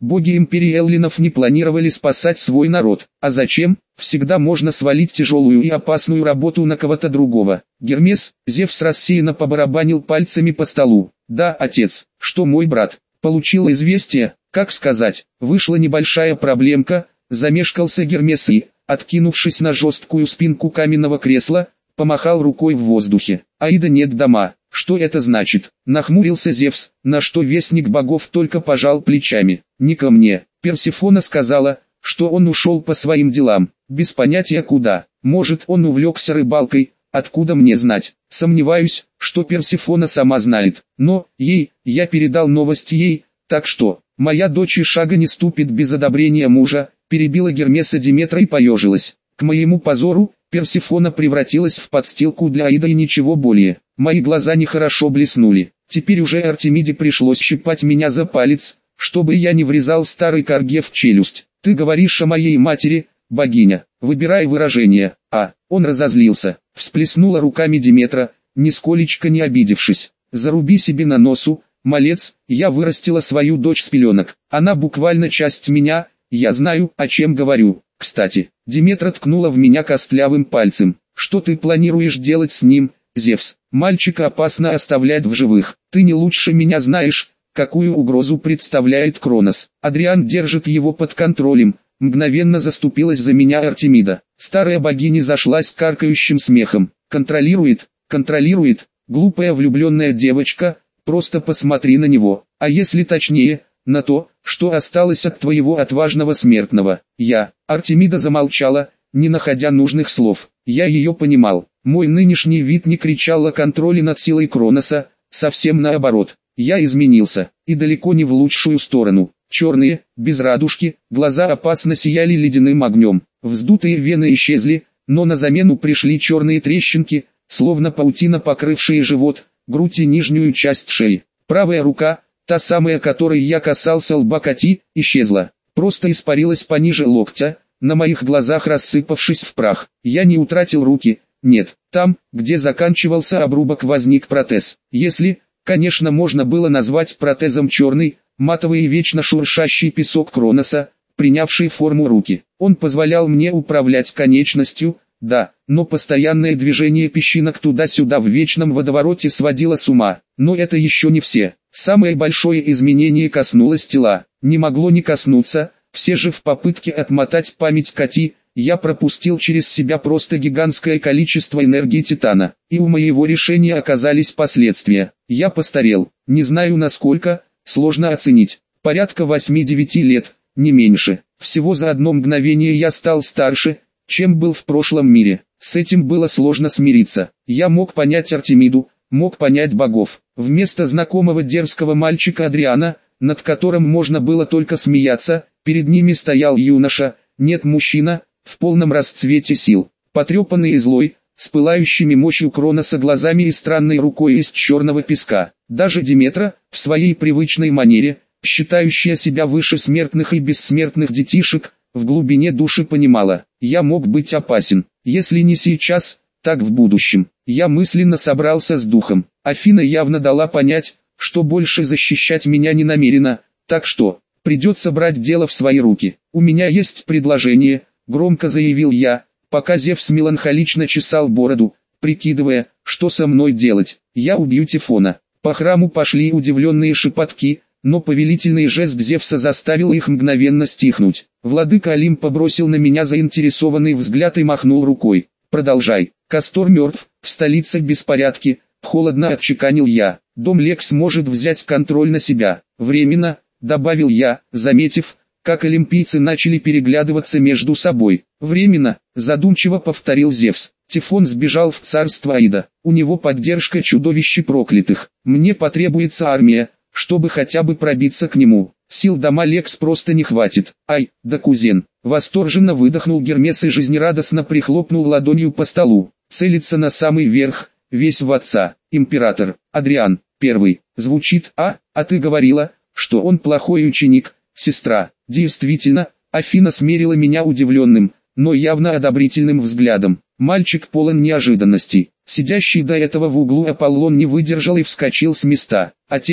Боги империи эллинов не планировали спасать свой народ. А зачем? Всегда можно свалить тяжелую и опасную работу на кого-то другого. Гермес, Зевс рассеянно побарабанил пальцами по столу. Да, отец, что мой брат получил известие, как сказать, вышла небольшая проблемка, замешкался Гермес и, откинувшись на жесткую спинку каменного кресла, помахал рукой в воздухе. Аида нет дома. Что это значит? Нахмурился Зевс, на что вестник богов только пожал плечами. Не ко мне. Персефона сказала, что он ушел по своим делам, без понятия куда. Может, он увлекся рыбалкой, откуда мне знать? Сомневаюсь, что Персефона сама знает. Но, ей, я передал новость ей, так что, моя дочь и шага не ступит без одобрения мужа, перебила Гермеса Диметра и поежилась. К моему позору, Персефона превратилась в подстилку для Аида и ничего более. Мои глаза нехорошо блеснули. Теперь уже Артемиде пришлось щипать меня за палец, чтобы я не врезал старой корге в челюсть. Ты говоришь о моей матери, богиня, выбирай выражение. А, он разозлился. Всплеснула руками Диметра, нисколечко не обидевшись. Заруби себе на носу, малец, я вырастила свою дочь с пеленок. Она буквально часть меня, я знаю, о чем говорю. Кстати, Диметра ткнула в меня костлявым пальцем. Что ты планируешь делать с ним, Зевс? Мальчика опасно оставлять в живых. Ты не лучше меня знаешь, какую угрозу представляет Кронос. Адриан держит его под контролем. Мгновенно заступилась за меня Артемида. Старая богиня зашлась каркающим смехом. Контролирует, контролирует, глупая влюбленная девочка, просто посмотри на него. А если точнее, на то, что осталось от твоего отважного смертного. Я, Артемида замолчала, не находя нужных слов. Я ее понимал. Мой нынешний вид не кричал о контроле над силой Кроноса, совсем наоборот. Я изменился, и далеко не в лучшую сторону. Черные, без радужки, глаза опасно сияли ледяным огнем. Вздутые вены исчезли, но на замену пришли черные трещинки, словно паутина, покрывшие живот, грудь и нижнюю часть шеи. Правая рука, та самая, которой я касался лба Кати, исчезла. Просто испарилась пониже локтя, на моих глазах рассыпавшись в прах. Я не утратил руки, нет, там, где заканчивался обрубок, возник протез. Если, конечно, можно было назвать протезом черный, матовый и вечно шуршащий песок Кроноса, принявший форму руки. Он позволял мне управлять конечностью, да, но постоянное движение песчинок туда-сюда в вечном водовороте сводило с ума. Но это еще не все. Самое большое изменение коснулось тела. Не могло не коснуться, все же в попытке отмотать память Кати, я пропустил через себя просто гигантское количество энергии Титана. И у моего решения оказались последствия. Я постарел, не знаю насколько, сложно оценить. Порядка восьми-девяти лет, не меньше. Всего за одно мгновение я стал старше, чем был в прошлом мире. С этим было сложно смириться. Я мог понять Артемиду, мог понять богов. Вместо знакомого дерзкого мальчика Адриана, над которым можно было только смеяться, перед ними стоял юноша, нет, мужчина, в полном расцвете сил, потрепанный и злой, с пылающими мощью Кроноса глазами и странной рукой из черного песка. Даже Диметра, в своей привычной манере, считающая себя выше смертных и бессмертных детишек, в глубине души понимала, я мог быть опасен, если не сейчас, так в будущем. Я мысленно собрался с духом. Афина явно дала понять, что больше защищать меня не намерена, так что, придется брать дело в свои руки. У меня есть предложение, громко заявил я, пока Зевс меланхолично чесал бороду, прикидывая, что со мной делать. Я убью Тифона. По храму пошли удивленные шепотки, но повелительный жест Зевса заставил их мгновенно стихнуть. Владыка Олимпа бросил на меня заинтересованный взгляд и махнул рукой. Продолжай. Кастор мертв, в столице беспорядки, холодно отчеканил я. Дом Лекс может взять контроль на себя. Временно, добавил я, заметив, как олимпийцы начали переглядываться между собой. Временно, задумчиво повторил Зевс. Тифон сбежал в царство Аида. У него поддержка чудовищ проклятых. Мне потребуется армия, чтобы хотя бы пробиться к нему. Сил дома Лекс просто не хватит. Ай, да кузен. Восторженно выдохнул Гермес и жизнерадостно прихлопнул ладонью по столу. Целится на самый верх, весь в отца. Император, Адриан, первый. Звучит, а, а ты говорила, что он плохой ученик, сестра. Действительно, Афина смерила меня удивленным, но явно одобрительным взглядом. Мальчик полон неожиданностей. Сидящий до этого в углу Аполлон не выдержал и вскочил с места. Отец,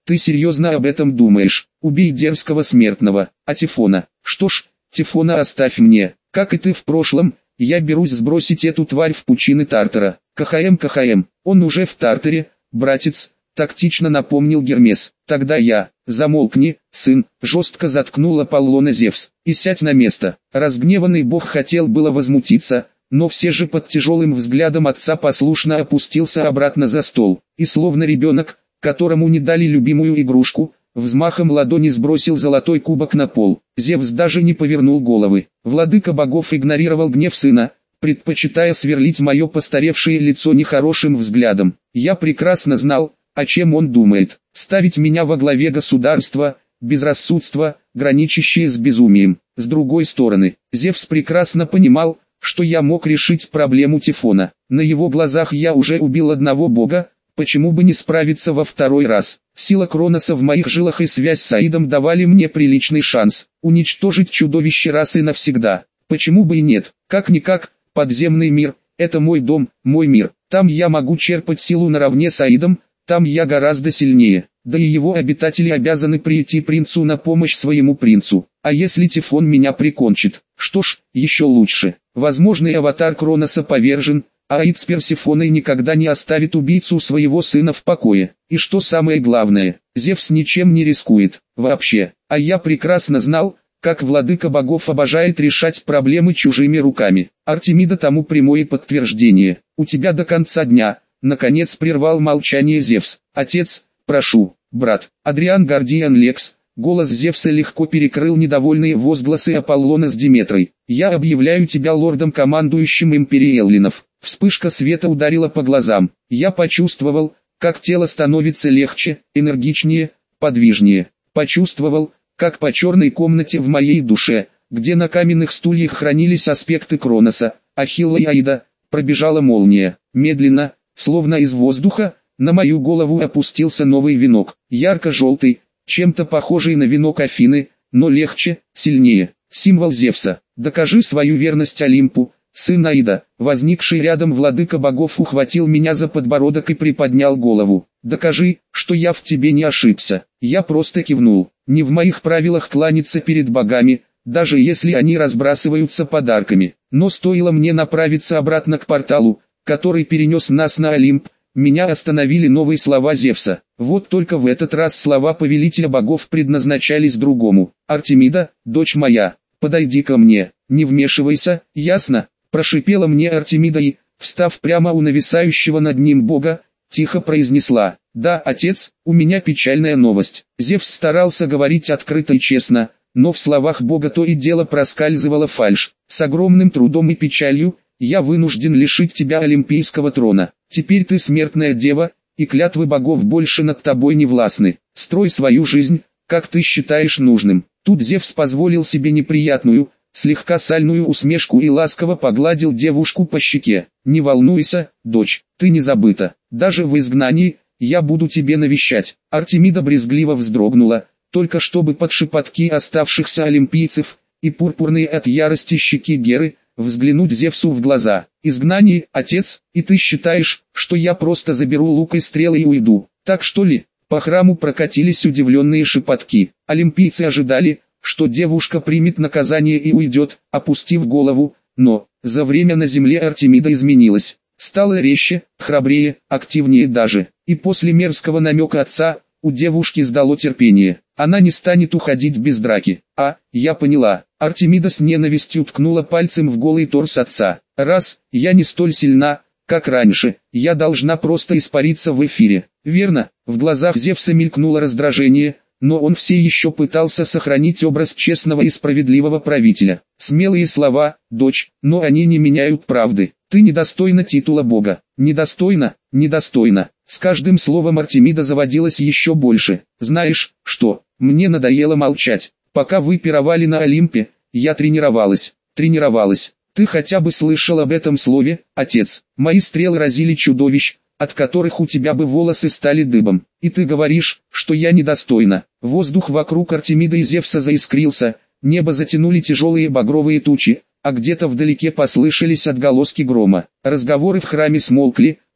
Ты серьезно об этом думаешь? Убей дерзкого смертного, а Тифона? Что ж, Тифона оставь мне, как и ты в прошлом, я берусь сбросить эту тварь в пучины Тартара. КХМ, КХМ, он уже в Тартаре, братец, тактично напомнил Гермес. Тогда я, замолкни, сын, жестко заткнул Аполлона Зевс, и сядь на место. Разгневанный бог хотел было возмутиться, но все же под тяжелым взглядом отца послушно опустился обратно за стол, и словно ребенок, которому не дали любимую игрушку, взмахом ладони сбросил золотой кубок на пол. Зевс даже не повернул головы. Владыка богов игнорировал гнев сына, предпочитая сверлить мое постаревшее лицо нехорошим взглядом. Я прекрасно знал, о чем он думает. Ставить меня во главе государства, безрассудство, граничащее с безумием. С другой стороны, Зевс прекрасно понимал, что я мог решить проблему Тифона. На его глазах я уже убил одного бога, почему бы не справиться во второй раз? Сила Кроноса в моих жилах и связь с Аидом давали мне приличный шанс уничтожить чудовище раз и навсегда. Почему бы и нет? Как-никак, подземный мир – это мой дом, мой мир. Там я могу черпать силу наравне с Аидом, там я гораздо сильнее. Да и его обитатели обязаны прийти принцу на помощь своему принцу. А если Тифон меня прикончит? Что ж, еще лучше. Возможный аватар Кроноса повержен, а Аид с Персефоной никогда не оставит убийцу своего сына в покое. И что самое главное, Зевс ничем не рискует, вообще. А я прекрасно знал, как владыка богов обожает решать проблемы чужими руками. Артемида тому прямое подтверждение. У тебя до конца дня, наконец прервал молчание Зевс. Отец, прошу, брат. Адриан Гордиан Лекс. Голос Зевса легко перекрыл недовольные возгласы Аполлона с Диметрой. «Я объявляю тебя лордом-командующим Империи Эллинов». Вспышка света ударила по глазам. Я почувствовал, как тело становится легче, энергичнее, подвижнее. Почувствовал, как по черной комнате в моей душе, где на каменных стульях хранились аспекты Кроноса, Ахилла и Аида, пробежала молния. Медленно, словно из воздуха, на мою голову опустился новый венок, ярко-желтый, чем-то похожий на венок Афины, но легче, сильнее. Символ Зевса. «Докажи свою верность Олимпу, сын Аида». Возникший рядом владыка богов ухватил меня за подбородок и приподнял голову. «Докажи, что я в тебе не ошибся». Я просто кивнул. Не в моих правилах кланяться перед богами, даже если они разбрасываются подарками. Но стоило мне направиться обратно к порталу, который перенес нас на Олимп, меня остановили новые слова Зевса. Вот только в этот раз слова повелителя богов предназначались другому. «Артемида, дочь моя, подойди ко мне, не вмешивайся, ясно?» Прошипела мне Артемида и, встав прямо у нависающего над ним бога, тихо произнесла: «Да, отец, у меня печальная новость». Зевс старался говорить открыто и честно, но в словах бога то и дело проскальзывала фальшь. «С огромным трудом и печалью, я вынужден лишить тебя олимпийского трона. Теперь ты смертная дева, и клятвы богов больше над тобой не властны. Строй свою жизнь, как ты считаешь нужным». Тут Зевс позволил себе неприятную, слегка сальную усмешку и ласково погладил девушку по щеке. «Не волнуйся, дочь, ты не забыта. Даже в изгнании, я буду тебе навещать». Артемида брезгливо вздрогнула, только чтобы под шепотки оставшихся олимпийцев, и пурпурные от ярости щеки Геры, взглянуть Зевсу в глаза. «Изгнание, отец, и ты считаешь, что я просто заберу лук и стрелы и уйду, так что ли?» По храму прокатились удивленные шепотки. Олимпийцы ожидали, что девушка примет наказание и уйдет, опустив голову, но, за время на земле Артемида изменилась. Стала резче, храбрее, активнее даже. И после мерзкого намека отца, у девушки сдало терпение. Она не станет уходить без драки. А, я поняла. Артемида с ненавистью ткнула пальцем в голый торс отца. «Раз, я не столь сильна, как раньше, я должна просто испариться в эфире». «Верно». В глазах Зевса мелькнуло раздражение, но он все еще пытался сохранить образ честного и справедливого правителя. «Смелые слова, дочь, но они не меняют правды. Ты недостойна титула бога». «Недостойна, недостойна». С каждым словом Артемида заводилась еще больше. «Знаешь, что, мне надоело молчать. Пока вы пировали на Олимпе, я тренировалась, тренировалась. Ты хотя бы слышал об этом слове, отец? Мои стрелы разили чудовищ, от которых у тебя бы волосы стали дыбом. И ты говоришь, что я недостойна». Воздух вокруг Артемиды и Зевса заискрился, небо затянули тяжелые багровые тучи, а где-то вдалеке послышались отголоски грома. Разговоры в храме смолкли,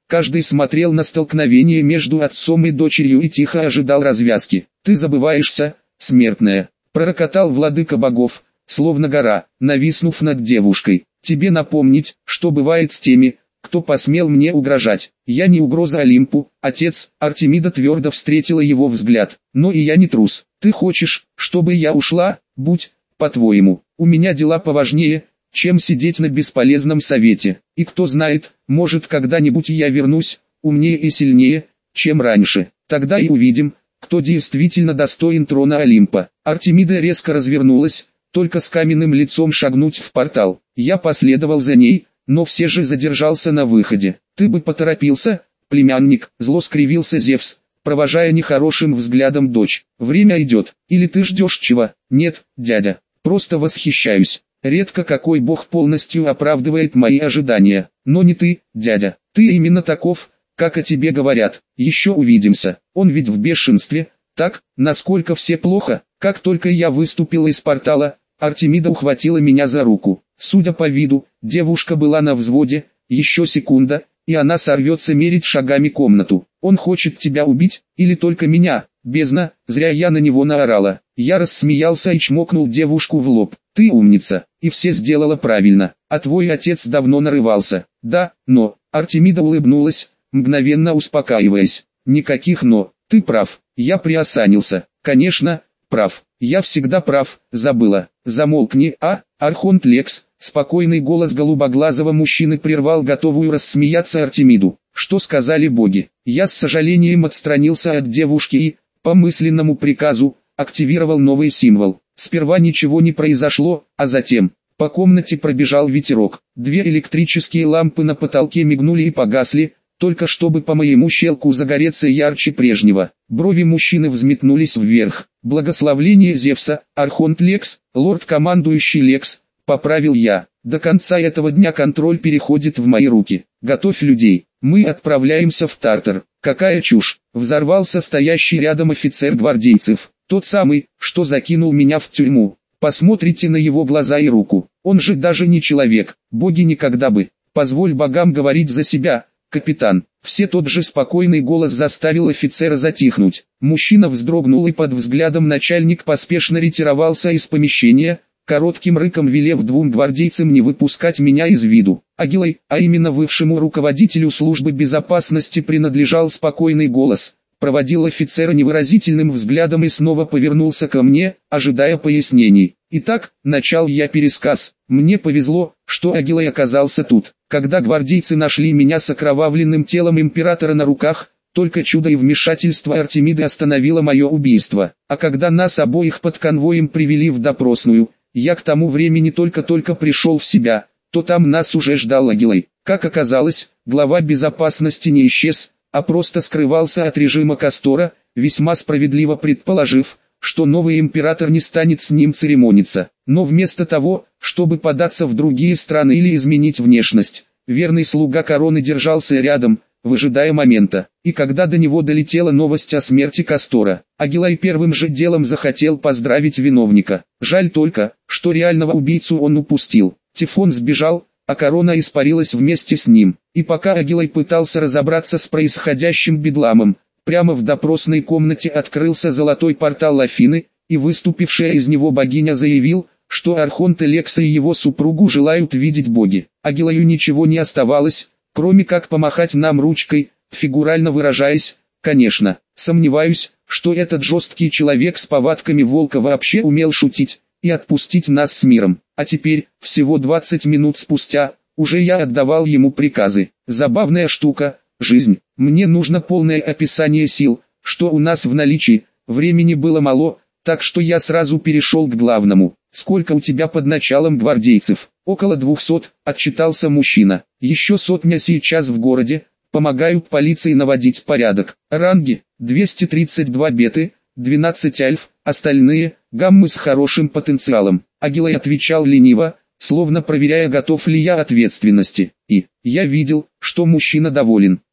Каждый смотрел на столкновение между отцом и дочерью и тихо ожидал развязки. «Ты забываешься, смертная», — пророкотал владыка богов, словно гора, нависнув над девушкой. «Тебе напомнить, что бывает с теми, кто посмел мне угрожать. Я не угроза Олимпу, отец». Артемида твердо встретила его взгляд. «Но и я не трус. Ты хочешь, чтобы я ушла? Будь, по-твоему, у меня дела поважнее, чем сидеть на бесполезном совете. И кто знает, может когда-нибудь я вернусь, умнее и сильнее, чем раньше. Тогда и увидим, кто действительно достоин трона Олимпа». Артемида резко развернулась, только с каменным лицом шагнуть в портал. Я последовал за ней, но все же задержался на выходе. «Ты бы поторопился, племянник», — зло скривился Зевс, провожая нехорошим взглядом дочь. «Время идет, или ты ждешь чего?» «Нет, дядя, просто восхищаюсь. Редко какой бог полностью оправдывает мои ожидания. Но не ты, дядя, ты именно таков, как о тебе говорят. Еще увидимся». Он ведь в бешенстве, так, насколько все плохо. Как только я выступил из портала, Артемида ухватила меня за руку. Судя по виду, девушка была на взводе. Еще секунда, и она сорвется мерить шагами комнату. «Он хочет тебя убить, или только меня?» «Бездна, зря я на него наорала». Я рассмеялся и чмокнул девушку в лоб. «Ты умница, и все сделала правильно, а твой отец давно нарывался». «Да, но...» Артемида улыбнулась, мгновенно успокаиваясь. «Никаких «но», ты прав». Я приосанился. «Конечно, прав. Я всегда прав». «Забыла». «Замолкни, а, Архонт Лекс». Спокойный голос голубоглазого мужчины прервал готовую рассмеяться Артемиду. «Что сказали боги?» Я с сожалением отстранился от девушки и, по мысленному приказу, активировал новый символ. Сперва ничего не произошло, а затем по комнате пробежал ветерок. Две электрические лампы на потолке мигнули и погасли, только чтобы по моему щелку загореться ярче прежнего. Брови мужчины взметнулись вверх. «Благословление Зевса, Архонт Лекс, лорд-командующий Лекс», — поправил я. «До конца этого дня контроль переходит в мои руки. Готовь людей, мы отправляемся в Тартар». «Какая чушь!» — взорвался стоящий рядом офицер гвардейцев. «Тот самый, что закинул меня в тюрьму. Посмотрите на его глаза и руку. Он же даже не человек. Боги никогда бы. Позволь богам говорить за себя, капитан». Все тот же спокойный голос заставил офицера затихнуть. Мужчина вздрогнул, и под взглядом начальник поспешно ретировался из помещения, коротким рыком велев двум гвардейцам не выпускать меня из виду. Агилай, а именно бывшему руководителю службы безопасности, принадлежал спокойный голос, проводил офицера невыразительным взглядом и снова повернулся ко мне, ожидая пояснений. «Итак, начал я пересказ. Мне повезло, что Агилай оказался тут. Когда гвардейцы нашли меня с окровавленным телом императора на руках, только чудо и вмешательство Артемиды остановило мое убийство. А когда нас обоих под конвоем привели в допросную, я к тому времени только-только пришел в себя, то там нас уже ждал Агилай. Как оказалось, глава безопасности не исчез, а просто скрывался от режима Кастора, весьма справедливо предположив, что новый император не станет с ним церемониться. Но вместо того, чтобы податься в другие страны или изменить внешность, верный слуга короны держался рядом, выжидая момента. И когда до него долетела новость о смерти Кастора, Агилай первым же делом захотел поздравить виновника. Жаль только, что реального убийцу он упустил. Тифон сбежал, а корона испарилась вместе с ним. И пока Агилай пытался разобраться с происходящим бедламом, прямо в допросной комнате открылся золотой портал Афины, и выступившая из него богиня заявил, что Архонт Лекса и его супругу желают видеть боги. Агилаю ничего не оставалось, кроме как помахать нам ручкой, фигурально выражаясь. Конечно, сомневаюсь, что этот жесткий человек с повадками волка вообще умел шутить и отпустить нас с миром. А теперь, всего двадцать минут спустя, уже я отдавал ему приказы. Забавная штука, жизнь. Мне нужно полное описание сил, что у нас в наличии. Времени было мало, так что я сразу перешел к главному. «Сколько у тебя под началом гвардейцев?» «Около двухсот», — отчитался мужчина. «Еще сотня сейчас в городе, помогают полиции наводить порядок. Ранги, двести тридцать два беты, двенадцать альф, остальные, гаммы с хорошим потенциалом». Агилай отвечал лениво, словно проверяя, готов ли я ответственности. И, я видел, что мужчина доволен.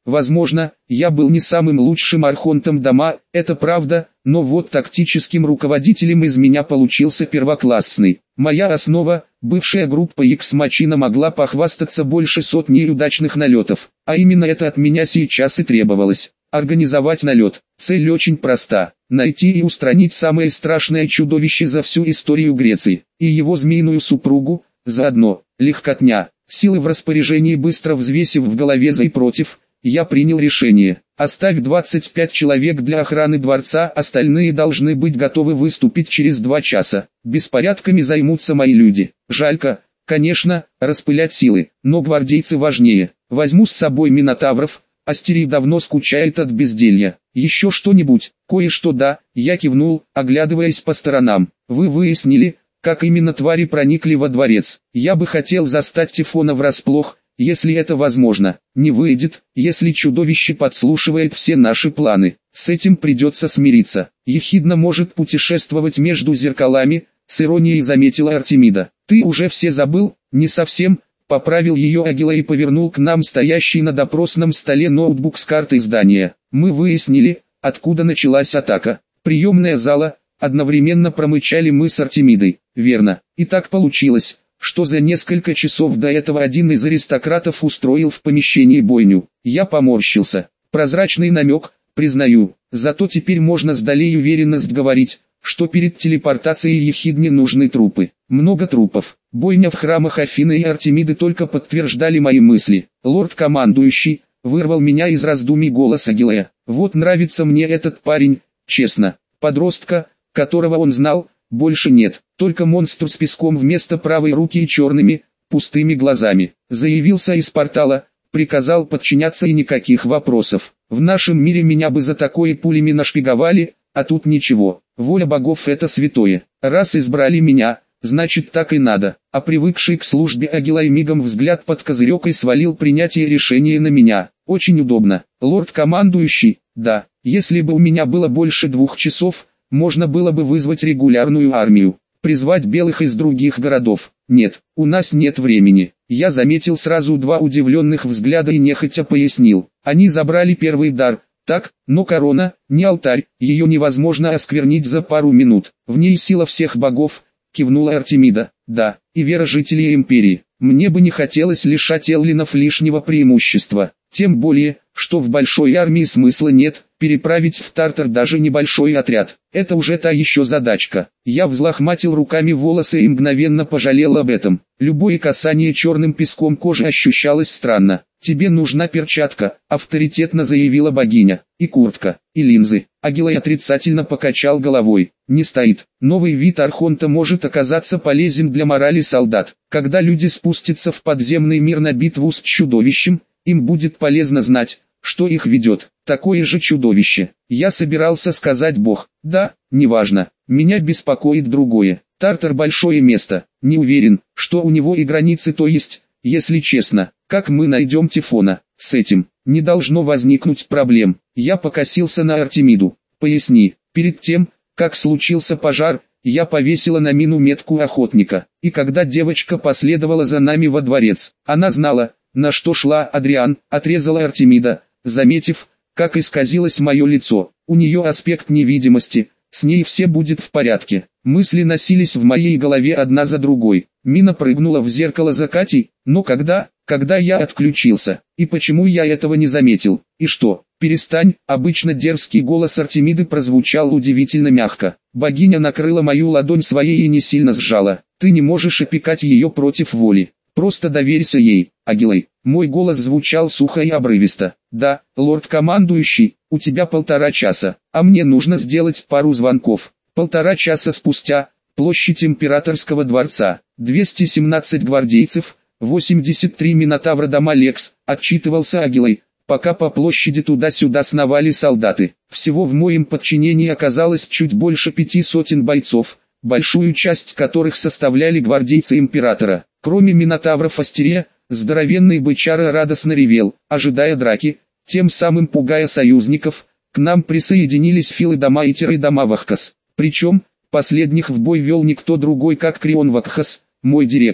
Возможно, я был не самым лучшим архонтом дома, это правда, но вот тактическим руководителем из меня получился первоклассный. Моя основа, бывшая группа X Machina, могла похвастаться больше сотней удачных налетов, а именно это от меня сейчас и требовалось. Организовать налет. Цель очень проста. Найти и устранить самое страшное чудовище за всю историю Греции, и его змеиную супругу, заодно. Легкотня. Силы в распоряжении. Быстро взвесив в голове за и против, я принял решение. Оставь двадцать пять человек для охраны дворца, остальные должны быть готовы выступить через два часа. Беспорядками займутся мои люди. Жалько, конечно, распылять силы, но гвардейцы важнее. Возьму с собой минотавров. Астерий давно скучает от безделья. Еще что-нибудь? Кое-что, да, я кивнул, оглядываясь по сторонам. Вы выяснили, как именно твари проникли во дворец? Я бы хотел застать Тифона врасплох, если это возможно. Не выйдет, если чудовище подслушивает все наши планы. С этим придется смириться. Ехидна может путешествовать между зеркалами, с иронией заметила Артемида. Ты уже все забыл? Не совсем. Поправил ее Агила и повернул к нам стоящий на допросном столе ноутбук с картой здания. Мы выяснили, откуда началась атака. Приемная зала, одновременно промычали мы с Артемидой. Верно. И так получилось, что за несколько часов до этого один из аристократов устроил в помещении бойню. Я поморщился. Прозрачный намек, признаю. Зато теперь можно с долей уверенность говорить, что перед телепортацией Ехидне нужны трупы. Много трупов. Бойня в храмах Афины и Артемиды только подтверждали мои мысли. Лорд-командующий, вырвал меня из раздумий голос Агилая. Вот нравится мне этот парень, честно. Подростка, которого он знал, больше нет. Только монстр с песком вместо правой руки и черными, пустыми глазами. Заявился из портала, приказал подчиняться и никаких вопросов. В нашем мире меня бы за такое пулями нашпиговали, а тут ничего. Воля богов — это святое. Раз избрали меня, значит так и надо. А привыкший к службе Агилай мигом взгляд под козырек и свалил принятие решения на меня. Очень удобно. Лорд-командующий, да, если бы у меня было больше двух часов, можно было бы вызвать регулярную армию. Призвать белых из других городов. Нет, у нас нет времени. Я заметил сразу два удивленных взгляда и нехотя пояснил. Они забрали первый дар. Так, но корона, не алтарь, ее невозможно осквернить за пару минут. В ней сила всех богов, кивнула Артемида. Да, и вера жителей империи. Мне бы не хотелось лишать эллинов лишнего преимущества. Тем более, что в большой армии смысла нет, переправить в Тартар даже небольшой отряд. Это уже та еще задачка. Я взлохматил руками волосы и мгновенно пожалел об этом. Любое касание черным песком кожи ощущалось странно. «Тебе нужна перчатка», — авторитетно заявила богиня. «И куртка, и линзы». Агилай отрицательно покачал головой. «Не стоит. Новый вид архонта может оказаться полезен для морали солдат. Когда люди спустятся в подземный мир на битву с чудовищем, им будет полезно знать, что их ведет такое же чудовище». Я собирался сказать бог. Да, неважно. Меня беспокоит другое. Тартар — большое место. Не уверен, что у него и границы, то есть, если честно, как мы найдем Тифона? С этим не должно возникнуть проблем. Я покосился на Артемиду. Поясни. Перед тем, как случился пожар, я повесила на мину метку охотника. И когда девочка последовала за нами во дворец, она знала, на что шла. Адриан, отрезала Артемида, заметив, как исказилось мое лицо. У нее аспект невидимости, с ней все будет в порядке. Мысли носились в моей голове одна за другой. Мина прыгнула в зеркало за Катей, но когда, когда я отключился, и почему я этого не заметил, и что? Перестань, обычно дерзкий голос Артемиды прозвучал удивительно мягко. Богиня накрыла мою ладонь своей и не сильно сжала. Ты не можешь опекать ее против воли. Просто доверься ей, Агилай. Мой голос звучал сухо и обрывисто. Да, лорд-командующий, у тебя полтора часа, а мне нужно сделать пару звонков. Полтора часа спустя, площадь Императорского дворца, двести семнадцать гвардейцев, восемьдесят три минотавра дома Лекс, отчитывался Агилай, пока по площади туда-сюда сновали солдаты. Всего в моем подчинении оказалось чуть больше пяти сотен бойцов, большую часть которых составляли гвардейцы императора. Кроме минотавров Астерия, здоровенный бычара радостно ревел, ожидая драки, тем самым пугая союзников. К нам присоединились Филодома-Итер и Домавахкас. Причем, последних в бой вел никто другой, как Крион Вакхас, мой директор.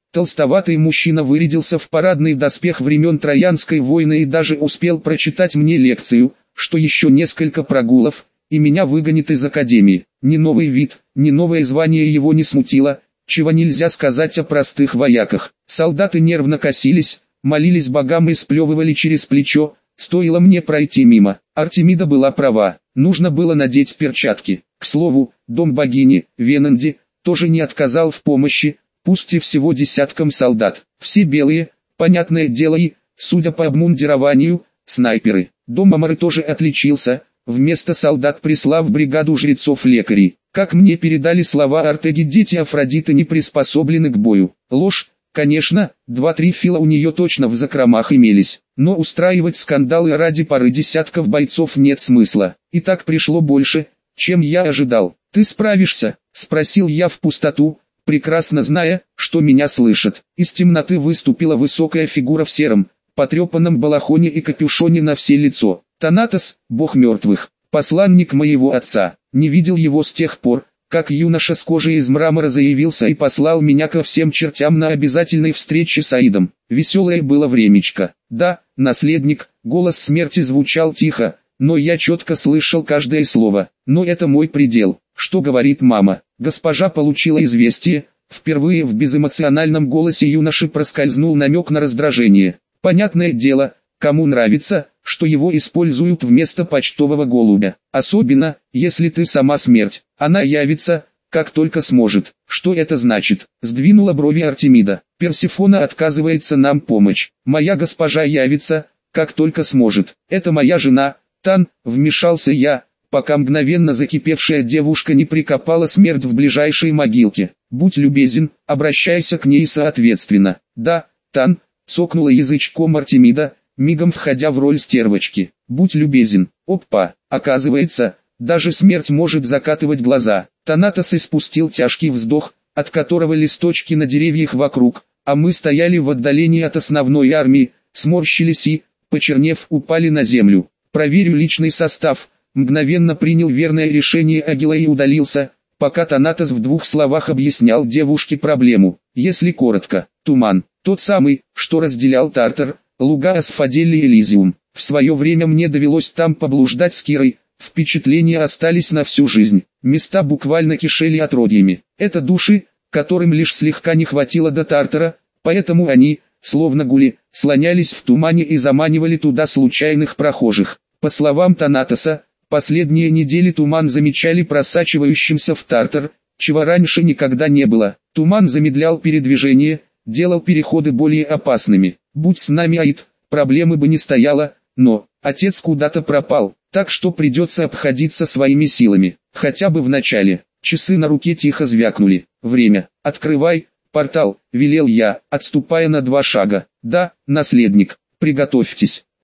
Толстоватый мужчина вырядился в парадный доспех времен Троянской войны и даже успел прочитать мне лекцию, что еще несколько прогулов, и меня выгонят из академии. Ни новый вид, ни новое звание его не смутило, чего нельзя сказать о простых вояках. Солдаты нервно косились, молились богам и сплевывали через плечо, стоило мне пройти мимо. Артемида была права, нужно было надеть перчатки. К слову, дом богини, Венанди, тоже не отказал в помощи, пусть и всего десяткам солдат. Все белые, понятное дело и, судя по обмундированию, снайперы. Дом Амары тоже отличился, вместо солдат прислав бригаду жрецов-лекарей. Как мне передали слова Артеги, дети Афродиты не приспособлены к бою. Ложь, конечно, два-три фила у нее точно в закромах имелись, но устраивать скандалы ради пары десятков бойцов нет смысла. И так пришло больше, чем я ожидал. «Ты справишься?» – спросил я в пустоту, прекрасно зная, что меня слышат. Из темноты выступила высокая фигура в сером, потрепанном балахоне и капюшоне на все лицо. Танатос, бог мертвых, посланник моего отца. Не видел его с тех пор, как юноша с кожей из мрамора заявился и послал меня ко всем чертям на обязательной встрече с Аидом. Веселое было времечко. Да, наследник, голос смерти звучал тихо, но я четко слышал каждое слово. Но это мой предел. Что говорит мама? Госпожа получила известие. Впервые в безэмоциональном голосе юноши проскользнул намек на раздражение. Понятное дело, кому нравится, что его используют вместо почтового голубя. Особенно, если ты сама смерть. Она явится, как только сможет. Что это значит? Сдвинула брови Артемида. Персефона отказывается нам помочь. Моя госпожа явится, как только сможет. Это моя жена, Тан, вмешался я, пока мгновенно закипевшая девушка не прикопала смерть в ближайшей могилке. Будь любезен, обращайся к ней соответственно. Да, Тан, цокнула язычком Артемида, мигом входя в роль стервочки. Будь любезен. Опа, оказывается, даже смерть может закатывать глаза. Танатос испустил тяжкий вздох, от которого листочки на деревьях вокруг, а мы стояли в отдалении от основной армии, сморщились и, почернев, упали на землю. Проверю личный состав. Мгновенно принял верное решение Агила и удалился, пока Танатос в двух словах объяснял девушке проблему. Если коротко, туман, тот самый, что разделял Тартар, луга Асфаделли и Элизиум. В свое время мне довелось там поблуждать с Кирой, впечатления остались на всю жизнь. Места буквально кишели отродьями. Это души, которым лишь слегка не хватило до Тартара, поэтому они, словно гули, слонялись в тумане и заманивали туда случайных прохожих. По словам Танатоса, последние недели туман замечали просачивающимся в Тартар, чего раньше никогда не было. Туман замедлял передвижение, делал переходы более опасными. Будь с нами Аид, проблемы бы не стояло, но отец куда-то пропал, так что придется обходиться своими силами. Хотя бы в начале. Часы на руке тихо звякнули. Время. Открывай портал, велел я, отступая на два шага. Да, наследник, приготовьтесь.